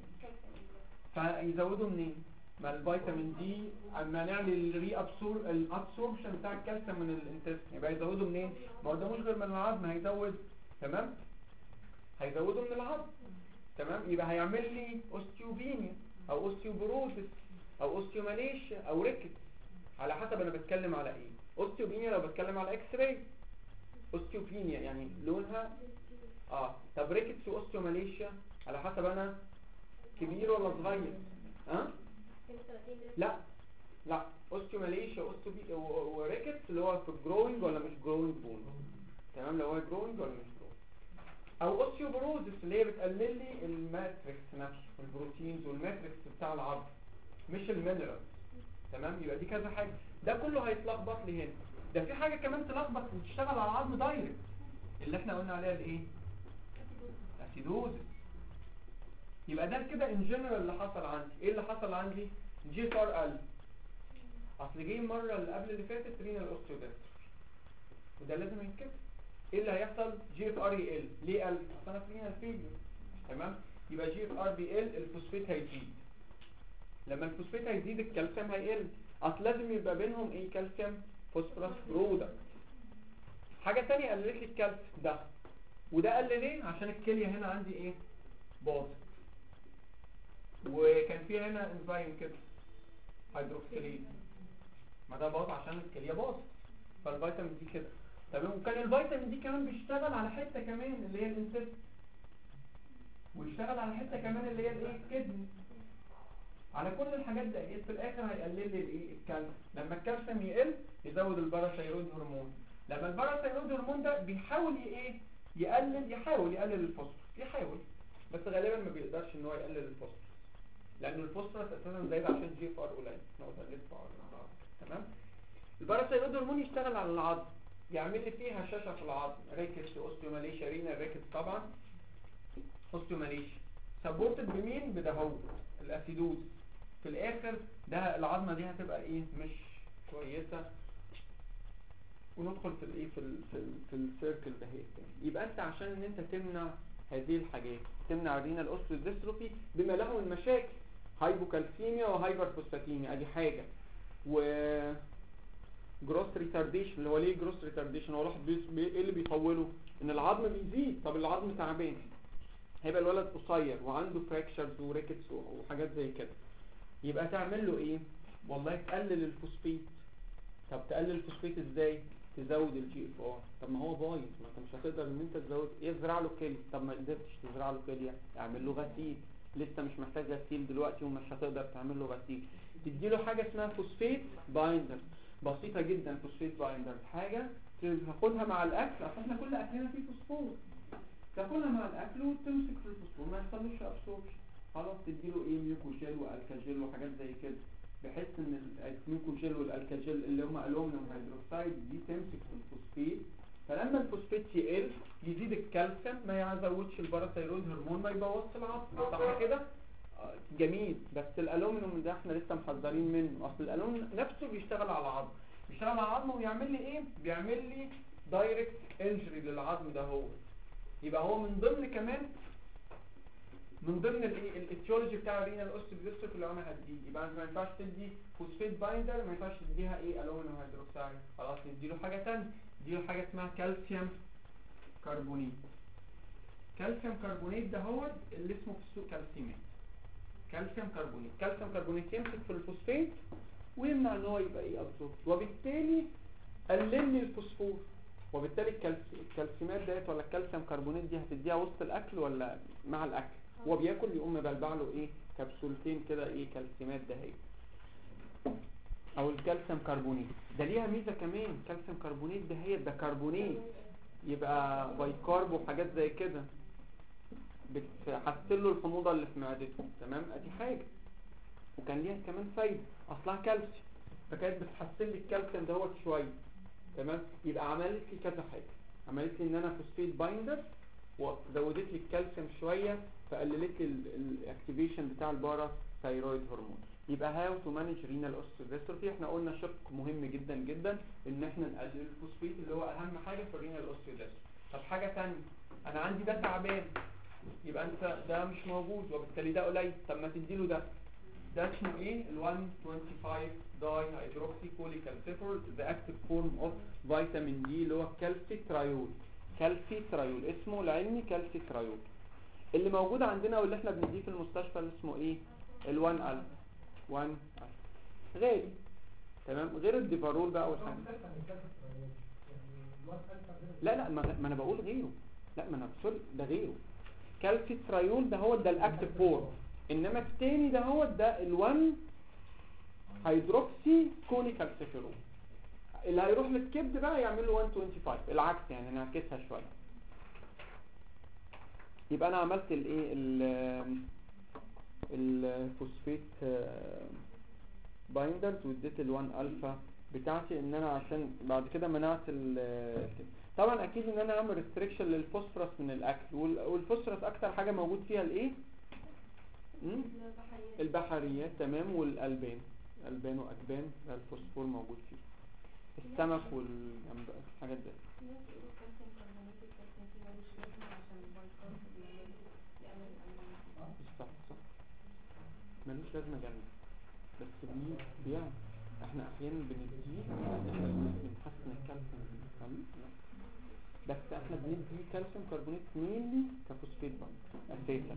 فيزوده منين؟ ما الفيتامين دي اما نعمل الري ابسور الابسوربشن بتاع الكالسيوم من الانتستين، يبقى يزوده منين؟ ما هو ده مش غير من العظم هيزود، تمام، هيزوده من العظم، تمام. يبقى هيعمل لي اوستيوبينيا او اوستيوبروسيس او اوستيوماليشيا او ريكت، على حسب انا بتكلم على ايه. اوستيوبينيا لو بتكلم على اكس راي، اوستيوبينيا يعني لونها اه طب ريكتس واوستيوماليشيا على حسب انا كبير ولا صغير. ها أه؟ لا لا اوستيوماليشيا اوستيوبي وريكتس اللي هو في جروينج ولا مش جروينج بون، تمام، لو هو جروينج ولا مش جروينج. او اوستيوبروزس اللي هي بتقلل لي الماتريكس نفسه، البروتينز والماتريكس بتاع العظم مش المينرال، تمام. يبقى دي كذا حاجه، ده كله هيتلخبط لي هنا. ده في حاجه كمان تلخبط وتشتغل على العظم دايركت اللي احنا قلنا عليها الايه؟ اسيدوزس. يبقى ده كده ان جنرال اللي حصل عندي. ايه اللي حصل عندي؟ جي اف ار قل، اصل جه المره اللي قبل اللي فاتت رينال اوستيوديستروفي، وده لازم يتكتب. ايه اللي هيحصل؟ جي اف ار يقل. ليه قل؟ اصل انا في رينال فيلير، تمام. يبقى جي اف ار بيقل، الفوسفيت هيزيد. لما الفوسفيت هيزيد الكالسيوم هيقل، اصل لازم يبقى بينهم ايه؟ كالسيوم فوسفورس برودكت. حاجه ثانيه قللت لي الكالسيوم ده، وده قل ليه؟ عشان الكليه هنا عندي ايه؟ باظت، وكان في هنا انزيم كده هيدروكسيليز، ما ده باظ عشان الكليه باظت، فالفيتامين دي كده تمام. وكان الفيتامين دي كمان بيشتغل على حته كمان اللي هي الانسيست، ويشتغل على حته كمان اللي هي الايه؟ الكدني. على كل الحاجات دي في الاخر هيقلل لي الايه؟ الكالسيوم. لما الكالسيوم يقل يزود الباراثايرويد هرمون. لما الباراثايرويد هرمون ده بيحاول ايه؟ يقلل يحاول يقلل الفوسفور، يحاول بس غالبا ما بيقدرش ان هو يقلل الفوسفور، لان الفوسفور اساسا زايد عشان جي اف ار قليل، نقطه لسه تمام. الباراثايرويد هرمون يشتغل على العظم، يعمل لي فيه هشاشه في العظم، ريكس اوستيوماليشيا، رينا ريكس طبعا اوستيوماليشيا. سبورتد بمين؟ بدهو الاسيدوز. في الاخر ده العظمه دي هتبقى ايه؟ مش كويسه، وندخل في الايه؟ في ال في ال في السيركل ده هيك. يبقى انت عشان ان انت تمنع هذه الحاجات، تمنع الرينال اوستيوديستروفي بما له من مشاكل، هايبوكالسيميا وهايبرفوسفاتيميا ادي حاجه، و جروس ريتارديشن. اللي هو ليه جروس ريتارديشن؟ هو الواحد بي... بي... ايه اللي بيطوله؟ ان العظم بيزيد. طب العظم تعبان، هيبقى الولد قصير وعنده فراكشرز وريكتس وحاجات زي كده، يبقى تعمل له ايه؟ والله تقلل الفوسفيت. طب تقلل الفوسفيت ازاي؟ تزود الجي اف ار. طب ما هو بايظ، ما انت مش هتقدر ان انت تزود، يزرع له كليه. طب ما قدرتش تزرع له كليه، اعمل له غسيل. لسه مش محتاج غسيل دلوقتي ومش هتقدر تعمل له غسيل، تدي له حاجه اسمها فوسفيت بايندر، بسيطه جدا. فوسفيت بايندر حاجه تاخدها مع الاكل، اصل احنا كل اكلنا فيه فوسفور، تاكلها مع الاكل وتمسك في الفوسفور ما يحصلوش ابسوربشن، خلاص تديله ايه؟ ميوكوجيل والكاجيل وحاجات زي كده، بحيث ان الميوكوجيل والالكاجيل اللي هم الومنيوم هيدروكسيد دي تمسك في الفوسفيت. فلما الفوسفيت يقل يزيد الكالسيوم، ما يزودش الباراثايرويد هرمون، ما يبوظش العظم، صح كده؟ آه جميل. بس الالومنيوم ده احنا لسه محذرين منه، اصل الالومنيوم نفسه بيشتغل على العظم، بيشتغل على العظم ويعمل لي ايه؟ بيعمل لي دايركت انجري للعظم ده. هو يبقى هو من ضمن كمان من ضمن الايه؟ الايتيولوجي بتاع الرينال اوستيوديستروفي اللي انا هديه. يبقى ما ينفعش تدي فوسفيت بايندر، ما ينفعش تديها ايه؟ الومنيوم هيدروكسيد، خلاص نديله حاجه ثانيه، نديله حاجه اسمها كالسيوم كربونيت. كالسيوم كربونيت ده هو اللي اسمه في السوق كالسيمات. كالسيوم كربونيت، كالسيوم كربونيت يمسك في الفوسفيت ويمنع ان هو يبقى ايه؟ ابسورب، وبالتالي قلل لي الفوسفور، وبالتالي الكالسيومات ديت ولا الكالسيوم كربونات دي هتديها وسط الاكل ولا مع الاكل؟ هو بياكل يقوم مبلبع له ايه؟ كبسولتين كده ايه؟ كالسيومات ده هي او الكالسيوم كربونات. ده ليها ميزه كمان، كالسيوم كربونات ده هي ده كربونات، يبقى بايكارب وحاجات زي كده، بتحسن له الحموضه اللي في معدته، تمام. ادي حاجه، وكان ليها كمان فايده، اصلها كالسيوم، فكانت بتحسن لي الكالسيوم دوت شويه، تمام. يبقى عملت لي كذا حاجه، عملت لي ان انا فوسفيت بايندر، وزودت لي الكالسيوم شويه، فقللت لي الاكتيفيشن بتاع البارا ثايرويد هرمون. يبقى هاو تو مانج رينال اوستيوديستروفي، احنا قلنا شق مهم جدا جدا ان احنا نقلل الفوسفيت اللي هو اهم حاجه في الرينال اوستيوديستروفي. طب حاجه ثانيه، انا عندي ده تعبان، يبقى انت ده مش موجود وبالتالي ده قليل، طب ما تديله ده. ده اسمه ايه؟ ال مية وخمسة وعشرين داي هيدروكسي كوليكالسيفول، ذا اكتيف فورم اوف فيتامين دي اللي هو كالسيتريول. كالسيتريول اسمه العلمي كالسيتريول، اللي موجود عندنا واللي احنا بنديه في المستشفى اللي اسمه ايه؟ ال واحد ألف. واحد ألف غالي، تمام، غير الديفارول بقى والحاجات. لا لا ما ما انا بقول غيره، لا ما انا سوري ده غيره. كالسيتريول ده هو ده الاكتيف فورم، انما التاني ده هو ده ال1 هيدروكسي كوليكالسيفيرول. اللي هيروح للكبد بقى يعمل له مية وخمسة وعشرين، العكس يعني نعكسها شويه. يبقى انا عملت الايه؟ الفوسفيت بايندرز واديت ال1 الفا بتاعتي، ان انا عشان بعد كده منعت ال طبعا اكيد ان انا اعمل ريستريكشن للفوسفورس من الاكل، والفوسفورس اكتر حاجه موجود فيها الايه؟ البحريات، تمام، والالبان، البان واكبان، ده الفوسفور موجود فيه، السمك والحاجات دي. صح صح ملوش لازمه جامد بس بي بيعمل. احنا احيانا بنديه عشان بنحسن الكالسيوم فاهم. بس احنا بندي كالسيوم كربونات مينلي كفوسفيت بقى اساسا.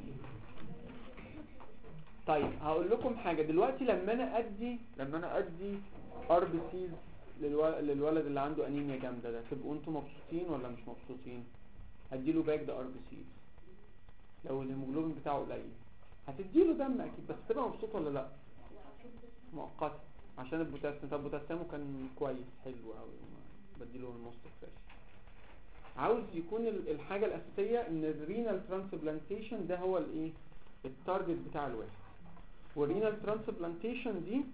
طيب هقول لكم حاجه دلوقتي لما انا ادي لما انا ادي ار بي سيز للولد اللي عنده انيميا جامده ده تبقوا انتوا مبسوطين ولا مش مبسوطين؟ هديله باك ده ار بي سيز لو الهيموجلوبين بتاعه قليل هتديله دم اكيد بس تبقى مبسوط ولا لا؟ مؤقتا عشان البوتاسيوم. طب بوتاسيومه كان كويس حلو قوي بديله النص فريش. عاوز يكون الحاجه الاساسيه ان الرينال ترانسبلانتيشن ده هو الايه التارجت بتاع الواحد. والرينال ترانسبلانتيشن دي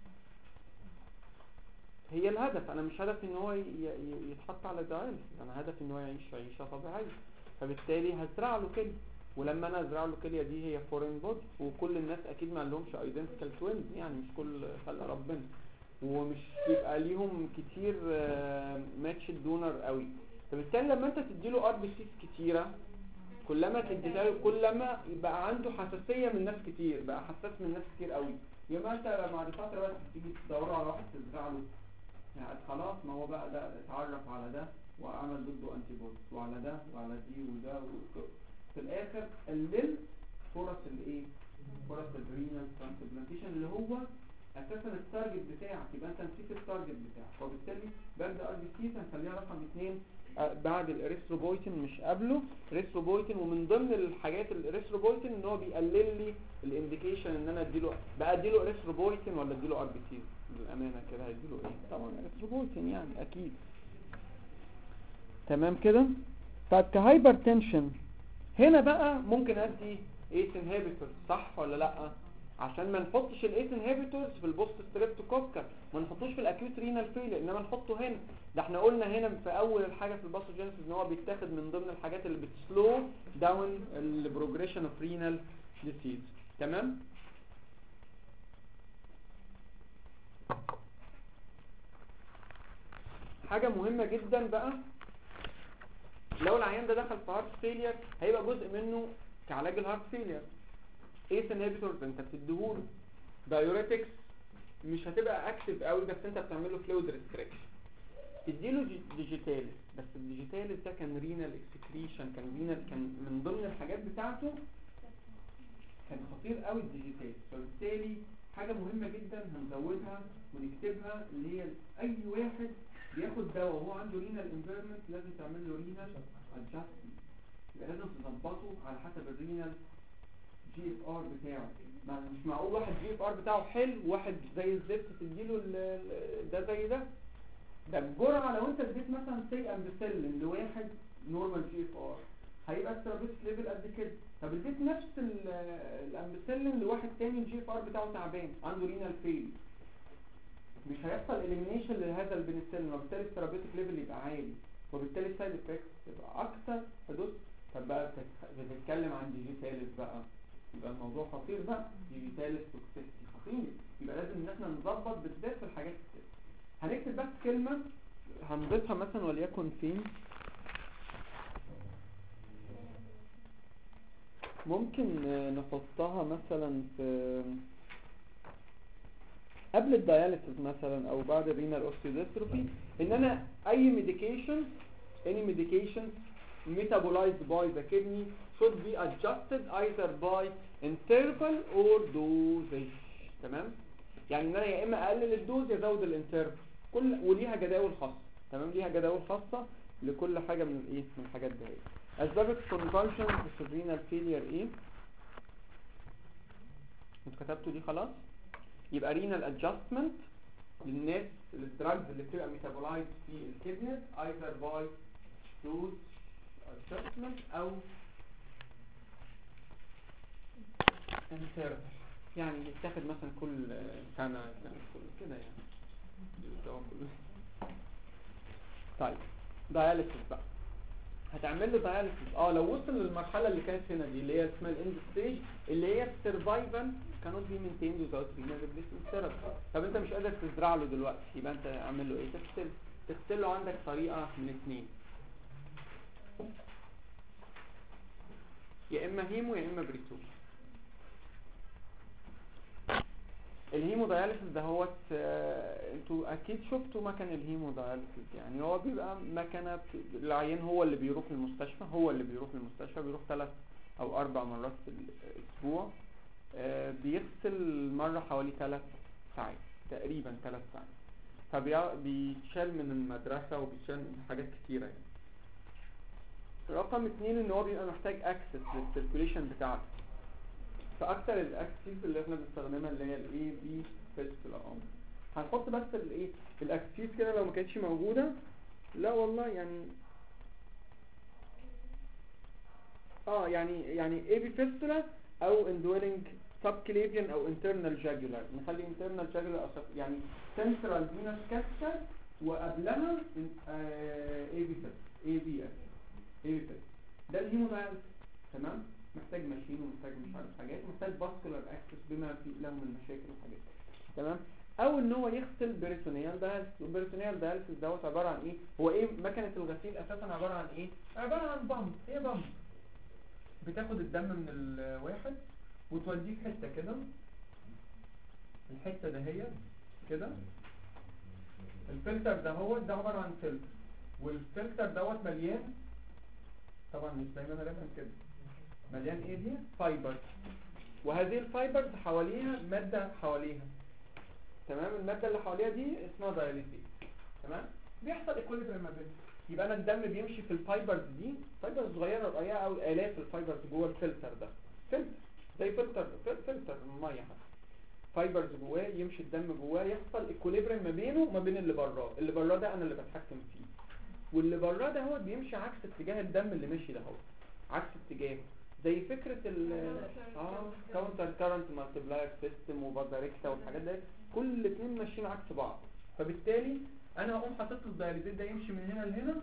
هي الهدف. انا مش هدفي ان هو يتحط على دايلس انا هدفي ان هو يعيش عيشه طبيعيه. فبالتالي هزرع له كليه ولما انا ازرع له كليه دي هي فورين بودي وكل الناس اكيد ما لهمش ايدنتيكال توينز يعني مش كل خلق ربنا ومش بيبقى ليهم كتير ماتش دونر قوي. فبالتالي لما انت تديله ار بي سيز كتيره كلما تديله كلما يبقى عنده حساسيه من ناس كتير بقى حساس من ناس كتير قوي. يبقى انت مع الفتره بقى تيجي تدور على واحد تزرع له يعني خلاص ما هو بقى ده اتعرف على ده وعمل ضده انتي بودي وعلى ده وعلى دي وده وكده. في الاخر قلل فرص الايه فرص الرينال ترانسبلانتيشن اللي هو اساسا التارجت بتاعك. يبقى انت نسيت التارجت بتاعك وبالتالي باك ار بي سي هنخليها رقم اثنين بعد الاريثروبويتين مش قبله اريثروبويتين. ومن ضمن الحاجات الاريثروبويتين ان هو بيقلل لي الانديكيشن ان انا اديله بقى اديله اريثروبويتين ولا اديله ار بي سي بالامانه كده هيديله ايه طبعا اريثروبويتين يعني اكيد تمام كده. طيب كهايبرتنشن هنا بقى ممكن ادي ايس انهبيتور صح ولا لا؟ عشان ما نحطش الايس انهبيتورز في البوست ستريبتوكوكر ما نحطوش في الاكيوت رينال فيلير انما نحطه هنا. ده احنا قلنا هنا في اول الحاجه في الباثوجينيسيس ان هو بيتاخد من ضمن الحاجات اللي بتسلو داون البروجريشن اوف رينال ديسيز. تمام. حاجه مهمه جدا بقى لو العيان ده دخل في هارت فيلير هيبقى جزء منه كعلاج الهارت فيلير. ايس انهبيتورز انت بتديهوله دايوريتكس مش هتبقى اكتف قوي بس انت بتعمل له فلويد ريستريكشن. تديله ديجيتاليس بس الديجيتاليس ده كان رينال اكسكريشن كان رينال كان من ضمن الحاجات بتاعته كان خطير قوي الديجيتاليس. فبالتالي حاجه مهمه جدا هنزودها ونكتبها اللي هي اي واحد بياخد دواء وهو عنده رينال امبيرمنت لازم تعمل له رينال ادجستمنت. يبقى لازم تظبطه على حسب الرينال جي اف ار بتاعه. ما مش معقول واحد جي اف ار بتاعه حلو وواحد زي الزفت تديله ده زي ده. ده الجرعه لو انت اديت مثلا سي امبيسيلين لواحد نورمال جي اف ار هيبقى الثيرابيوتيك ليفل قد كده. طب اديت نفس الامبيسيلين لواحد تاني الجي اف ار بتاعه تعبان عنده رينال فيل مش هيحصل اليمينيشن لهذا البنسلين وبالتالي الثيرابيوتيك ليفل يبقى عالي وبالتالي السايد افكتس تبقى اكتر حدوث. طب بقى بتتكلم عن ديجيتاليس بقى يبقى الموضوع خطير بقى. ديجيتاليس توكسيستي خطير. يبقى لازم ان احنا نظبط بالذات في الحاجات كده. هنكتب بس كلمه هنضيفها مثلا وليكن فين ممكن نحطها مثلا في قبل الدياليسيس مثلا او بعد الرينال اوستيوديستروفي ان انا اي ميديكيشن any medication metabolized by the kidney should be adjusted either by interval or dosage. تمام. يعني ان انا يا اما اقلل الدوز يا ازود الانترفال كل وليها جداول خاصه. تمام. ليها جداول خاصه لكل حاجه من الايه من الحاجات دي. اسباب الكونفالشن في الرينال فيلير ايه انتوا كتبتوا دي خلاص. يبقى رينال ادجستمنت للناس الدراجز اللي بتبقى ميتابولايز في الكدنس either by dose adjustment او interval يعني يتاخد مثلا كل سنة كل كده يعني. طيب داياليسيس بقى هتعمل له داياليسيس اه لو وصل للمرحله اللي كانت هنا دي اللي هي اسمها الاند ستيج اللي هي السرفايفل كانوت بي مينتيند وزاوت رينال ريبليسمنت ثيرابي. طب انت مش قادر تزرع له دلوقتي يبقى انت اعمل له ايه؟ تغسل تغسل له. عندك طريقه من اثنين يا اما هيمو يا اما بريتول. الهيموداياليسيس ده هو انتوا اكيد شفتوا مكان الهيموداياليسيس، يعني هو بيبقى مكانه العيان هو اللي بيروح المستشفى هو اللي بيروح المستشفى بيروح ثلاث او اربع مرات في الاسبوع. آه، بيغسل مرة حوالي ثلاث ساعات تقريبا ثلاث ساعات، فبيتشال من المدرسة وبيتشال من حاجات كتيرة يعني. رقم اتنين ان هو بيبقى محتاج اكسس للسيركوليشن بتاعته، فاكتر الاكسس اللي احنا بنستخدمها اللي هي الاي بي فيستولا. اه هنحط بس الايه الاكسس كده لو ما كانتش موجودة، لا والله يعني اه يعني يعني اي بي فيستولا او اندويلنج subclavian او internal jugular. نخلي internal jugular أصف يعني central venous capsule وقبلها اي بي فيستولا اي بي اف اي بي فيستولا. ده الهيموداياليسيس تمام، محتاج ماشين ومحتاج مش عارف حاجات، محتاج فاسكولار اكسس بما فيه له من مشاكل وحاجات تمام. او ان هو يغسل بيريتونيال داياليسيس. والبيريتونيال داياليسيس دوت عباره عن ايه؟ هو ايه مكنه الغسيل اساسا؟ عباره عن ايه؟ عباره عن بامب. هي بامب بتاخد الدم من الواحد وتوديه في حته كده، الحته دهيت كده. الفلتر ده هو ده عباره عن فلتر، والفلتر دوت مليان، طبعا مش دايما لازم كده، مليان ايه دي؟ فايبر. وهذه الفايبرز حواليها ماده حواليها تمام. الماده اللي حواليها دي اسمها دايليتيك تمام. بيحصل ايكوليبريم ما بينهم. يبقى انا الدم بيمشي في الفايبرز دي، فايبرز صغيره رقيقه قوي، الاف الفايبرز جوه الفلتر ده، فلتر زي فلتر فلتر الميه حتى، فايبرز جواه، يمشي الدم جواه، يحصل ايكوليبريم ما بينه وما بين اللي براه. اللي براه ده انا اللي بتحكم فيه، واللي براه ده هو بيمشي عكس اتجاه الدم اللي مشي ده، هو عكس اتجاهه. زي فكره ال اه كاونتر كارنت مالتيبلاير سيستم وبازاريكتا والحاجات دي، كل اتنين ماشيين عكس بعض. فبالتالي انا هقوم حاطط له الدايليزيت ده يمشي من هنا لهنا،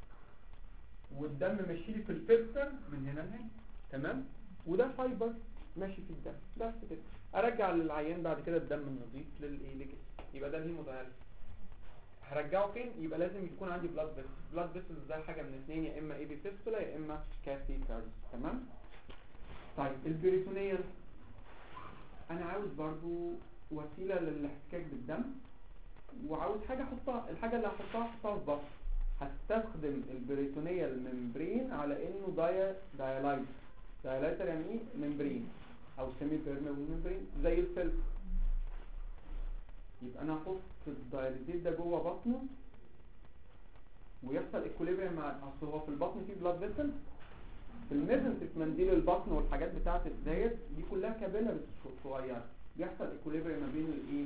والدم ماشي لي في الفلتر من هنا لهنا تمام. وده فايبر ماشي في الدم بس كده. ارجع للعيان بعد كده الدم النظيف للايه لجسم. يبقى ده الهيموداياليسيس. هرجعه فين؟ يبقى لازم يكون عندي بلاد فيسل. بلاد فيسل ده حاجه من اثنين، يا اما اي بي فيستولا يا اما كاثيترز تمام. طيب البريتونيال، انا عاوز برضو وسيله للاحتكاك بالدم، وعاوز حاجه احطها، الحاجه اللي هحطها احطها في بطن. هستخدم البريتونيال ممبرين على انه دايا دايلايتر. دايلايتر يعني ايه؟ ممبرين او سيمي بيرميبل ممبرين زي الفلتر. يبقى انا هحط الدايليزيت ده جوه بطنه ويحصل ايكوليبريم مع اصل هو في البطن فيه بلاد فيسل، في الميزنتريك منديل البطن والحاجات بتاعه الدايت دي كلها كابيلاريز صغيره، بيحصل ايكوليبريم ما بين الايه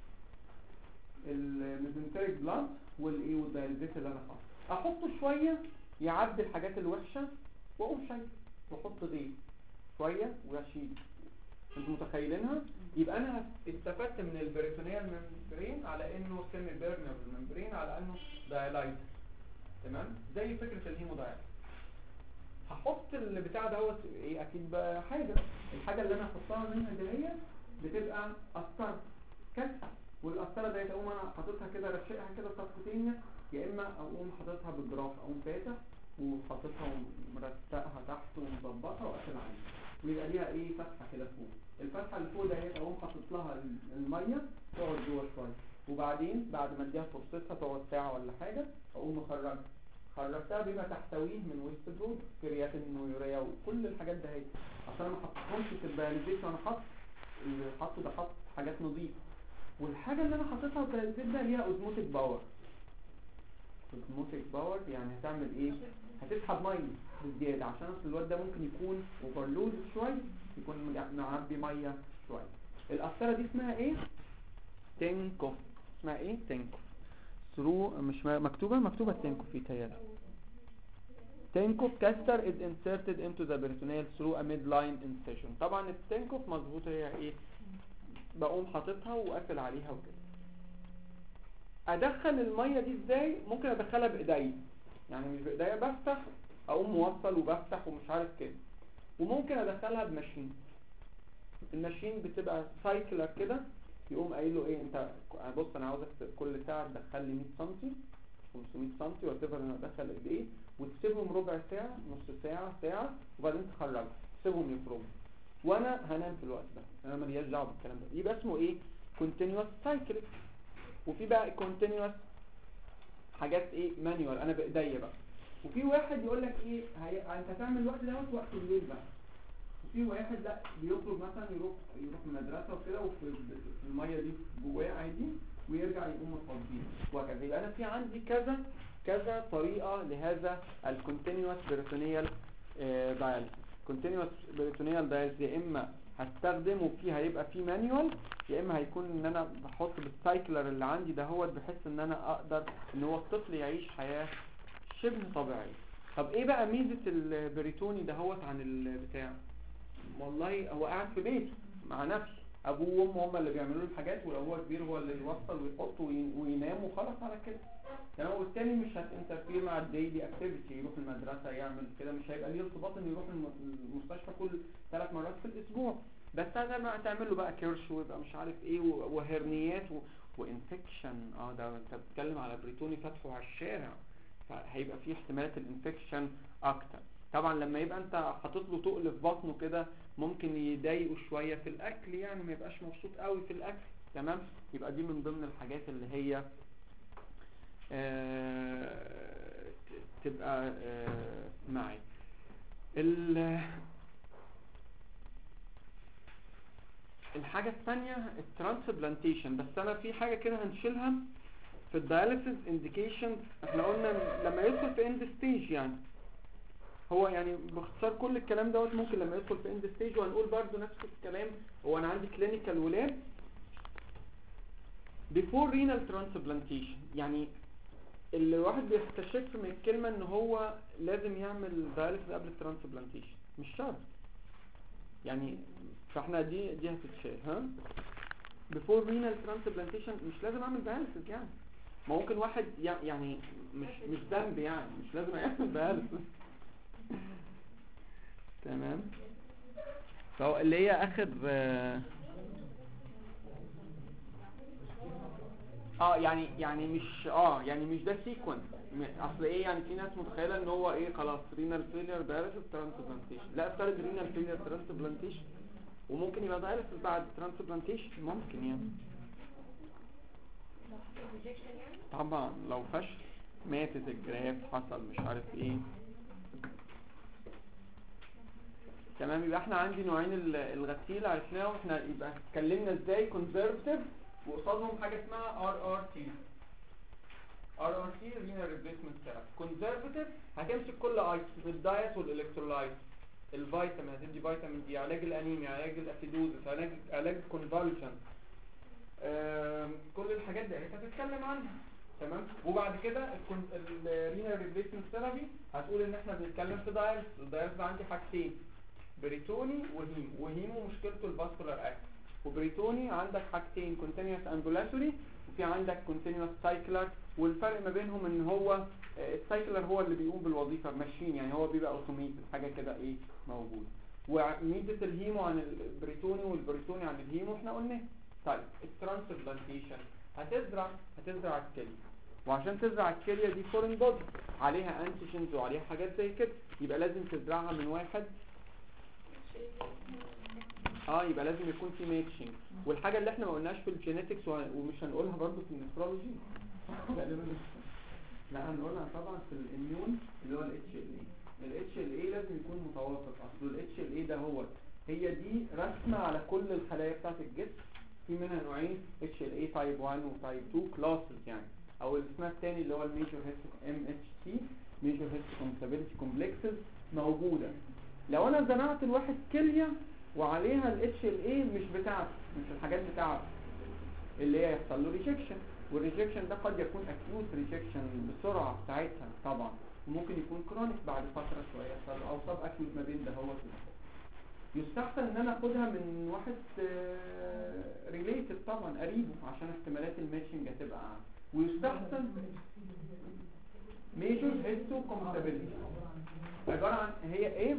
الميزنتريك بلاد والايه والدايليزيت اللي انا حاطه. احطه شويه يعدي الحاجات الوحشه واقوم شايل واحط غير شويه واشيل. انتوا متخيلينها؟ يبقى انا استفدت من البريتونيال ممبرين على انه سيمي بيرميبل ممبرين على انه دايلايتر تمام. زي فكره الهيمودايليسيس. هحط اللي بتاع دوت ايه؟ اكيد بقى حاجه، الحاجه اللي انا هحطها منها دي هي بتبقى قسطره كسر، والقسطره ديت اقوم انا حاططها كده رشقها كده صفقتين، يا اما اقوم حاططها بالجراف، اقوم فاتح وحاططها ومرتقها تحت ومظبطها وقافل عليها، ويبقى ليها ايه فتحه كده فوق. الفتحه اللي فوق ديت اقوم حاطط لها الميه تقعد جوه شويه، وبعدين بعد ما اديها فرصتها تقعد ساعه ولا حاجه اقوم مخرجها. خرجتها بما تحتويه من ويست برود، كرياتين ويوريا وكل الحاجات ده هي، عشان ما حطيتهمش في الدايليزيت. وانا حاطط اللي حاطه ده حط حاجات نظيفه، والحاجه اللي انا حاططها في الدايليزيت ده هي اوزموتيك باور. اوزموتيك باور يعني هتعمل ايه؟ هتسحب ميه بزياده، عشان اصل الواد ده ممكن يكون اوفرلود شويه، يكون معبي ميه شويه. القسطره دي اسمها ايه؟ تنكوف. اسمها ايه؟ تنكوف. ثرو مش مكتوبه مكتوبه تنكوف في تيال. تنكوف كاستر is inserted into the peritoneal through a midline incision. طبعا التنكوف مظبوطه هي ايه؟ بقوم حاططها وقافل عليها وكده. ادخل الميه دي ازاي؟ ممكن ادخلها بايدي، يعني مش بايديا، بفتح اقوم موصل وبفتح ومش عارف كده. وممكن ادخلها بماشين. الماشين بتبقى سايكلر كده، يقوم قايل له ايه؟ انت بص انا عاوزك كل ساعه تدخل لي مية سم خمسمية سم وتفضل انا ادخل قد ايه، وتسيبهم ربع ساعه نص ساعه ساعه وبعدين تخرجهم تسيبهم يخرجوا، وانا هنام في الوقت ده، انا ماليش دعوه بالكلام ده. يبقى اسمه ايه؟ كونتينوس سايكليك، وفي بقى كونتينوس حاجات ايه مانيوال انا بايديا بقى. وفي واحد يقول لك ايه هي... انت هتعمل الوقت دوت وقت الليل بقى. وفي واحد لا بيخرج مثلا يروح يروح المدرسه وكده وفي في الميه دي جواه عادي ويرجع يقوم مفضيه وهكذا. يبقى انا في عندي كذا كذا طريقه لهذا الكونتينوس بيريتونيال داياليسيس. كونتينوس بيريتونيال داياليسيس يا اما هستخدمه فيه هيبقى فيه مانيوال، يا اما هيكون ان انا بحط بالسايكلر اللي عندي ده هو بحيث ان انا اقدر ان هو الطفل يعيش حياه شبه طبيعيه. طب ايه بقى ميزه البريتوني ده هو عن البتاع؟ والله هو قاعد في بيته مع نفسه، ابوه وامه هم اللي بيعملوا له الحاجات، ولو هو كبير هو اللي يوصل ويحط وينام وخلاص على كده. تمام. والتاني مش هتنترفير مع الديلي اكتيفيتي، يروح المدرسه يعمل كده، مش هيبقى ليه ارتباط انه يروح المستشفى كل ثلاث مرات في الاسبوع. بس هتعمل له بقى كرش ويبقى مش عارف ايه وهرنيات و... وانفكشن. اه ده انت بتتكلم على بريتوني فتحه على الشارع، فهيبقى فيه احتمالات الانفكشن اكتر. طبعا لما يبقى انت حاطط له تقل في بطنه كده ممكن يضايقه شويه في الاكل، يعني ما يبقاش مبسوط قوي في الاكل. تمام. يبقى دي من ضمن الحاجات اللي هي آه تبقى آه معي. الحاجه الثانيه الترانسبلانتيشن، بس انا في حاجه كده هنشيلها في الداياليسيس انديكيشن. احنا قلنا لما يدخل في اند ستيج، يعني هو يعني باختصار كل الكلام دوت ممكن لما يدخل في اند ستيج. وهنقول برضو نفس الكلام. هو انا عندي كلينيكال ولاد before renal transplantation، يعني الواحد بيستشف من الكلمة ان هو لازم يعمل داياليسيس قبل الترانسبلانتيشن، مش شرط يعني. فاحنا دي دي هتتشال ها before renal transplantation، مش لازم اعمل داياليسيس يعني. ممكن واحد يعني مش مش ذنب يعني، مش لازم يعمل داياليسيس. تمام. فهو اللي هي اخر اه, آه يعني يعني مش اه يعني مش ده سيكونس. اصل ايه يعني في ناس متخيله ان هو ايه خلاص رينال فيلير داياليسيس ترانسبلانتيشن. لا، افترض رينال فيلير ترانسبلانتيشن وممكن يبقى داياليسيس بعد ترانسبلانتيشن، ممكن يعني. طبعا لو فشل ماتت الجراف حصل مش عارف ايه. تمام. يبقى احنا عندي نوعين الغسيل عرفناه، واحنا يبقى اتكلمنا ازاي كونزرفتيف وقصادهم حاجه اسمها ار ار تي. ار ار تي رينال ريبليسمنت ثيرابي. كونزرفتيف هتمسك كل ايتم، الدايت والالكترولايت، الفيتامين، هتدي فيتامين دي، علاج الانيميا، علاج الاسيدوزس، علاج علاج كونفالشن، كل الحاجات دي هتتكلم عنها. تمام. وبعد كده الرينال ريبليسمنت ثيرابي هتقول ان احنا بنتكلم في دايلس. الدايلس عندي حاجتين، بريتوني وهيم. وهيمو مشكلته الفاسكولار اكت. وبريتوني عندك حاجتين، كونتينوس امبولاتوري وفي عندك كونتينوس سايكلر. والفرق ما بينهم ان هو السايكلر هو اللي بيقوم بالوظيفه ماشين، يعني هو بيبقى اوتوميتد حاجه كده ايه موجود. وميزه الهيمو عن البريتوني والبريتوني عن الهيمو احنا قلنا. طيب الترانسبلانتيشن هتزرع هتزرع الكليه، وعشان تزرع الكليه دي فورين بودي عليها انتيجينز وعليها حاجات زي كده، يبقى لازم تزرعها من واحد اه يبقى لازم يكون في ماتشنج. والحاجه اللي احنا ما قلناش في الجينيتكس ومش هنقولها برضو في النفرولوجي لا هنقولها طبعا في الاميون اللي هو الاتش ال اي. الاتش ال اي لازم يكون متوافق. اصل الاتش ال اي ده هو هي دي رسمه على كل الخلايا بتاعه الجسم. في منها نوعين، اتش ال اي تايب واحد وتايب اتنين كلاسز يعني. او الاسم الثاني اللي هو الميجور هيستو ام اتش سي، ميجور هيستو كومباتيبيليتي كومبلكسز موجوده. لو انا زرعت الواحد كليه وعليها الاتش ال اي مش بتاعته، مش الحاجات بتاعته، اللي هي يحصل له ريجكشن. والريجكشن ده قد يكون اكيوت ريجكشن بسرعه بتاعتها طبعا، وممكن يكون كرونيك بعد فتره شويه يحصل او سب اكيوت ما بين ده هو كده. يستحسن ان انا اخدها من واحد ريليتد طبعا قريبه عشان احتمالات الماتشنج هتبقى اعلى. ويستحسن ميجور هيستو كومباتيبيليتي عباره عن هي ايه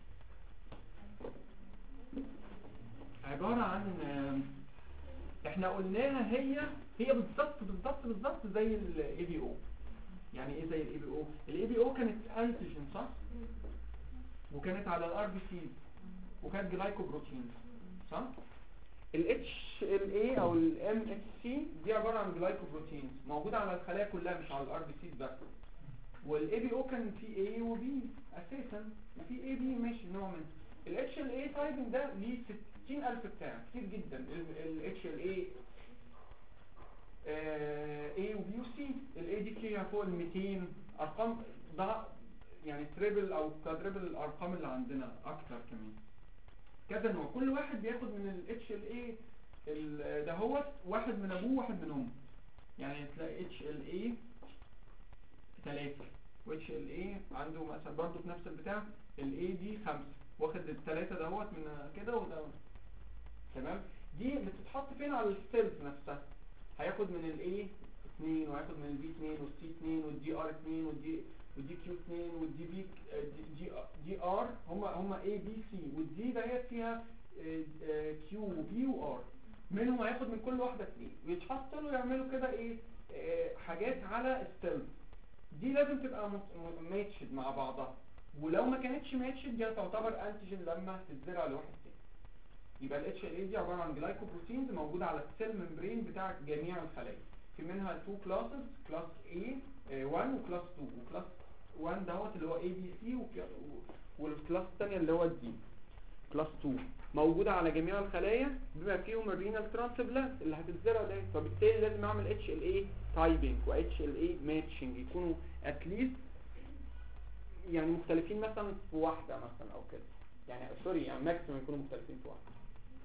عباره عن احنا قلناها هي هي بالظبط بالظبط بالظبط زي الاي بي او. يعني ايه زي الاي بي او؟ الاي بي او كانت انتيجين صح، وكانت على الار بي سي وكانت جلايكوبروتين صح. ال H L A او ال M H C دي عباره عن جلايكوبروتينز موجوده على الخلايا كلها مش على الار بي سي بس. وال A B O كان في A و B اساسا، وفي A B ماشي نوع منه. ال H L A تايبنج ده ليه ستين ألف بتاع كتير جدا. ال H L A آه A و B و C. ال A دي فيها فوق ال مئتين ارقام، ده يعني تريبل او كادريبل الارقام اللي عندنا اكتر كمان. كذا نوع، كل واحد بياخد من ال H L A ال- ده هو واحد من ابوه واحد من امه. يعني تلاقي H L A ثلاثة و H L A عنده مثلا برضه في نفس البتاع ال A دي خمسة، واخد الثلاثة دهوت من كده وده. تمام. دي بتتحط فين على السيلز نفسها؟ هياخد من ال A اثنين وهياخد من ال B اثنين وال C اثنين وال D R اثنين وال D والدي كيو اثنين والدي بي دي دي ار هم هم اي بي سي، والدي ديت فيها كيو وبي وار، منهم هياخد من كل واحده اثنين ويتحط له يعملوا كده ايه آه، حاجات على السيلز. دي لازم تبقى ماتشد مع بعضها، ولو ما كانتش ماتشد دي تعتبر انتيجين لما تتزرع لواحد تاني. يبقى الاتش ال اي دي عباره عن جلايكوبروتينز موجوده على السيل ممبرين بتاع جميع الخلايا. في منها اثنين كلاسز، كلاس A واحد وكلاس اثنين، وكلاس واحد دوت اللي هو اي بي سي، والكلاس الثانيه اللي هو الدي كلاس اثنين موجوده على جميع الخلايا بما فيهم الرينال ترانسبلانت اللي هتتزرع ده. فبالتالي لازم اعمل اتش ال اي تايبنج و اتش ال اي ماتشنج يكونوا اتليست يعني مختلفين مثلا في واحده مثلا او كده، يعني سوري يعني ماكسيمم يكونوا مختلفين في واحده.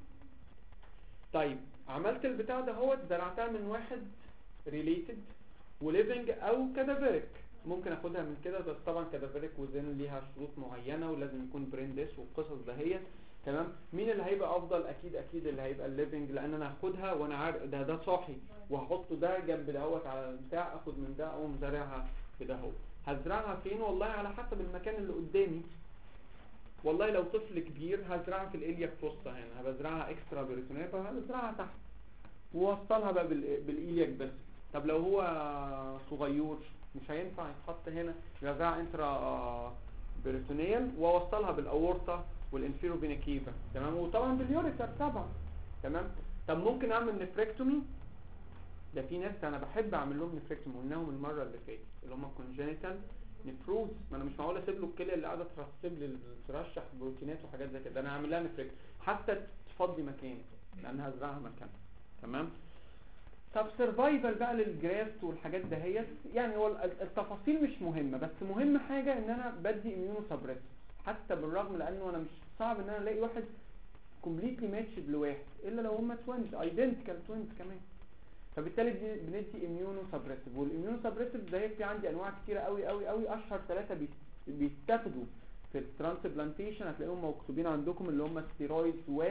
طيب عملت البتاع ده هو زرعتها من واحد ريليتد وليفنج او كادافيريك، ممكن اخدها من كده، بس طبعا كادافيريك وزن ليها شروط معينه ولازم يكون بريندس والقصص دهيت. تمام. مين اللي هيبقى افضل؟ اكيد اكيد اللي هيبقى الليفنج، لان انا هاخدها وانا عارف ده ده صاحي وهحطه ده جنب دهوت على البتاع، اخد من ده او مزرعها كده اهو. هزرعها فين؟ والله على حسب المكان اللي قدامي. والله لو طفل كبير هزرعها في الالياك فوسطا هنا، هبزرعها اكسترا بيريتونيل فهزرعها تحت ووصلها بقى بالالياك بس. طب لو هو صغير مش هينفع يتحط هنا، يبقى انترا بيريتونيل واوصلها بالاورطه والانفيرو فينا كيفا. تمام. وطبعا باليوريتر طبعا. تمام. طب ممكن اعمل نفريكتومي، ده في ناس انا بحب اعمل لهم نفريكتومي، قلناهم المره اللي فاتت اللي هم كونجنيتال نفروز. ما انا مش معقول اسيب له الكليه اللي قاعده ترسب لي ترشح بروتينات وحاجات زي كده، انا هعمل لها نفريكتومي حتى تفضي مكان لانها هزرعها مكانها. تمام. طب سرفايفل بقى للجرافت والحاجات دهيت، يعني هو التفاصيل مش مهمه، بس مهم حاجه ان انا بدي اميونو سبريس حتى بالرغم لانه انا مش صعب ان انا الاقي واحد كومبليتلي ماتشد لواحد الا لو هم توينز ايدنتيكال توينز كمان. فبالتالي بندي اميونو سبريسيف، والاميونو سبريسيف ده في عندي انواع كتيره قوي قوي قوي. اشهر ثلاثه بيتاخدوا في الترانسبلانتيشن هتلاقيهم مكتوبين عندكم، اللي هم ستيرويدز و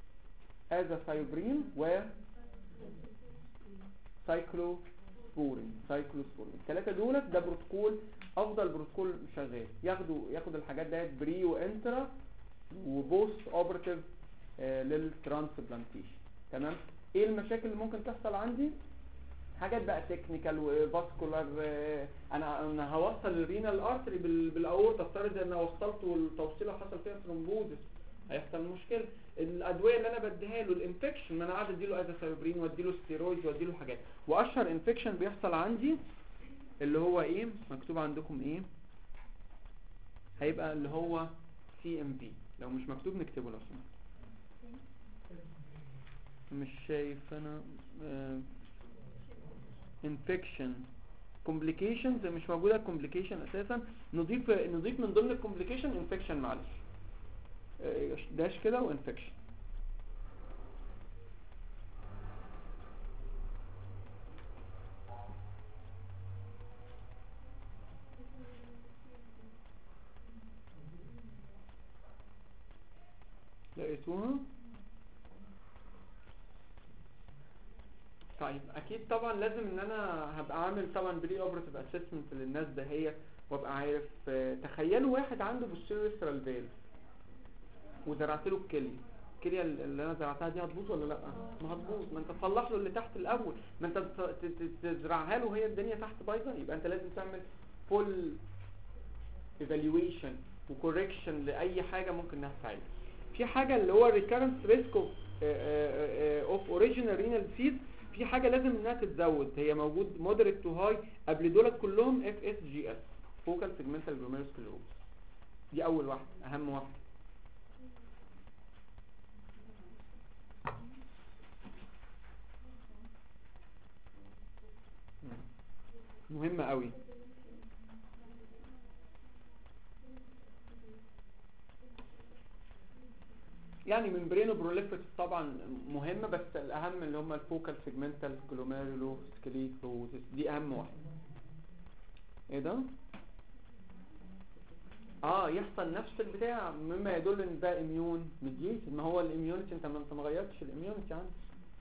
ازاثايوبرين و سايكلوسبورين. سايكلوسبورين الثلاثه دولت ده بروتوكول، افضل بروتوكول شغال. ياخدوا ياخد الحاجات ديت بري وانترا وبوست اوبراتيف آه للترانسبلانتيشن. تمام. ايه المشاكل اللي ممكن تحصل عندي؟ حاجات بقى تكنيكال وفاسكولار. انا انا هوصل الرينال ارتري بالاورطه، افترض ان انا وصلته والتوصيله حصل فيها ثرومبوزس هيحصل مشكله. الادويه اللي انا بديها له الانفكشن، ما انا قاعد اديله ازاثايوبرين واديله ستيرويدز واديله حاجات. واشهر انفكشن بيحصل عندي اللي هو ايه مكتوب عندكم ايه؟ هيبقى اللي هو سي ام بي. لو مش مكتوب نكتبه لو سمحت. مش شايف انا اه infection complications مش موجوده complication اساسا. نضيف نضيف من ضمن الكومبليكيشن infection معلش اه داش كده وانفكشن. لقيتوها؟ طيب اكيد طبعا لازم ان انا هبقى عامل طبعا بري اوبراتيف اسسمنت للناس دهيت وابقى عارف. تخيلوا واحد عنده بوستيريورال فالف وزرعت له الكليه، الكليه اللي انا زرعتها دي هتبوظ ولا لا؟ ما هتبوظ. ما انت تصلح له اللي تحت الاول، ما انت تزرعها له وهي الدنيا تحت بايظه. يبقى انت لازم تعمل فول ايفالويشن وكوركشن لاي حاجه ممكن انها تساعد. في حاجه اللي هو ريكارنس ريسك اوف اوف اوريجينال رينال ديزيز في حاجه لازم انها تتزود، هي موجود مودريت تو هاي قبل دولت كلهم اف اس جي اس فوكال سيجمنتال جلوميرولوسكليروز. دي اول واحده اهم واحده. مهمه قوي. يعني ممبرينو بروليفريتيف طبعا مهمه، بس الاهم اللي هم الفوكال سيجمنتال جلوميرولوسكليروز دي اهم واحده. ايه ده؟ اه يحصل نفس البتاع مما يدل ان ده اميون ميديتد. ما هو الاميونيتي انت ما انت ما غيرتش الاميونيتي عندك.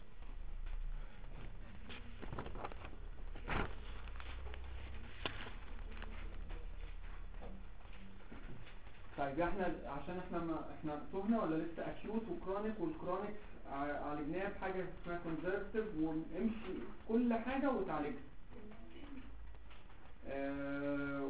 طيب احنا عشان احنا ما احنا تهنا ولا لسه اكيوت وكرونيك، والكرونيك ع- عالجناها بحاجه اسمها كونزرفتيف، وامشي كل حاجه وتعالجها. آه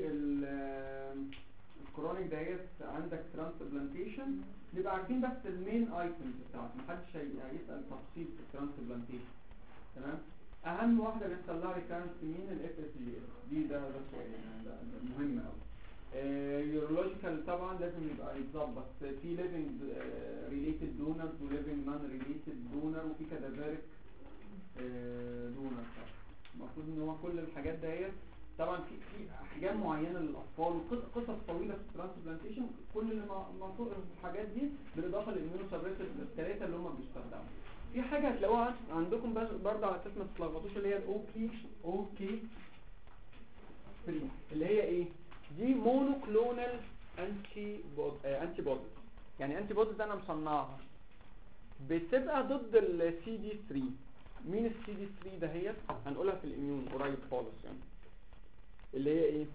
والكرونيك ديت عندك ترانسبلانتيشن، نبقى عارفين بس المين ايتمز بتاعته، محدش هي- هيسال تفصيل في الترانسبلانتيشن. تمام. اهم واحده بيحصل لها ريكارنس مين؟ الاف اس جي اس دي. ده ده سؤال يعني ده ده مهم قوي. يورولوجيكال طبعا لازم يبقى يتظبط في ليفنج ريليتد دونرز وليفنج نون ريليتد دونر وفي كادافيريك دونر. المفروض ان هو كل الحاجات ديت طبعا في في احجام معينه للاطفال وقصص طويله في الترانسبلانتيشن. كل اللي منطوق الحاجات دي بالاضافه للاميونوسبريسيف الثلاثه اللي هم بيستخدموا. في حاجه هتلاقوها عندكم برضه على اساس ما تتلخبطوش، اللي هي الاو كي او كي ثلاثة اللي هي ايه؟ دي مونوكلونال انتي بود انتي بوديز. يعني انتي بوديز انا مصنعها بتبقى ضد السي دي ثلاثة. مين السي دي ثلاثة دهيت؟ هنقولها في الاميون قريب خالص. يعني اللي هي ايه؟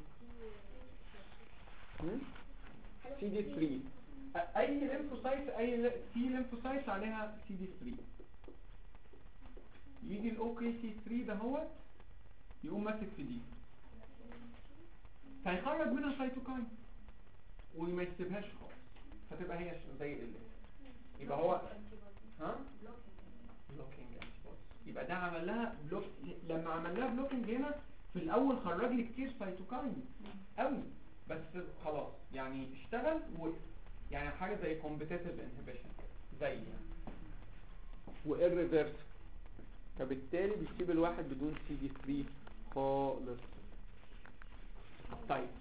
سي دي ثلاثة. اي ليمفوسايت اي سي ليمفوسايت عليها سي دي ثلاثة. يجي الاو كي سي ثلاثة دهوت يقوم ماسك في دي، فيخرج منها سيتوكاين وما يسيبهاش خالص، فتبقى هي زي اللي يبقى هو ها بلوكينج انتي بوديز. يبقى ده عمل لها بلوك. لما عمل لها بلوكينج هنا في الاول خرج لي كتير سيتوكاين قوي، بس خلاص يعني اشتغل و يعني حاجه زي كومبيتيتيف انهبيشن زي يعني وإيرفيرس، فبالتالي بيسيب الواحد بدون سي دي ثلاثة خالص. طيب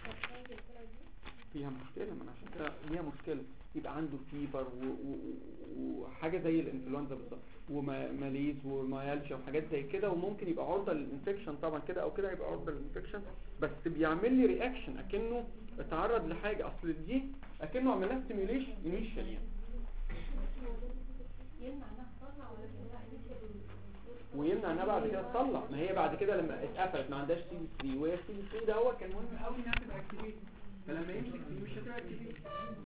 فيها مشكلة، من عشان كده ليها مشكلة. يبقى عنده فيبر وحاجة زي الانفلونزا بالظبط وماليز ومايالجيا وحاجات زي كده، وممكن يبقى عرضة للانفكشن طبعا كده او كده، يبقى عرضة للانفكشن، بس بيعمل لي رياكشن اكنه اتعرض لحاجة. اصل دي اكنه عمل لها ستيميوليشن انيشال يعني، ويمنع انها بعد كده تطلع. ما هي بعد كده لما اتقفلت ما عندهاش سي دي ثلاثة، وهي سي دي ثلاثة ده هو كان مهم قوي انها تبقى اكتيفيت، فلما يمسك دي مش هتبقى اكتيفيت.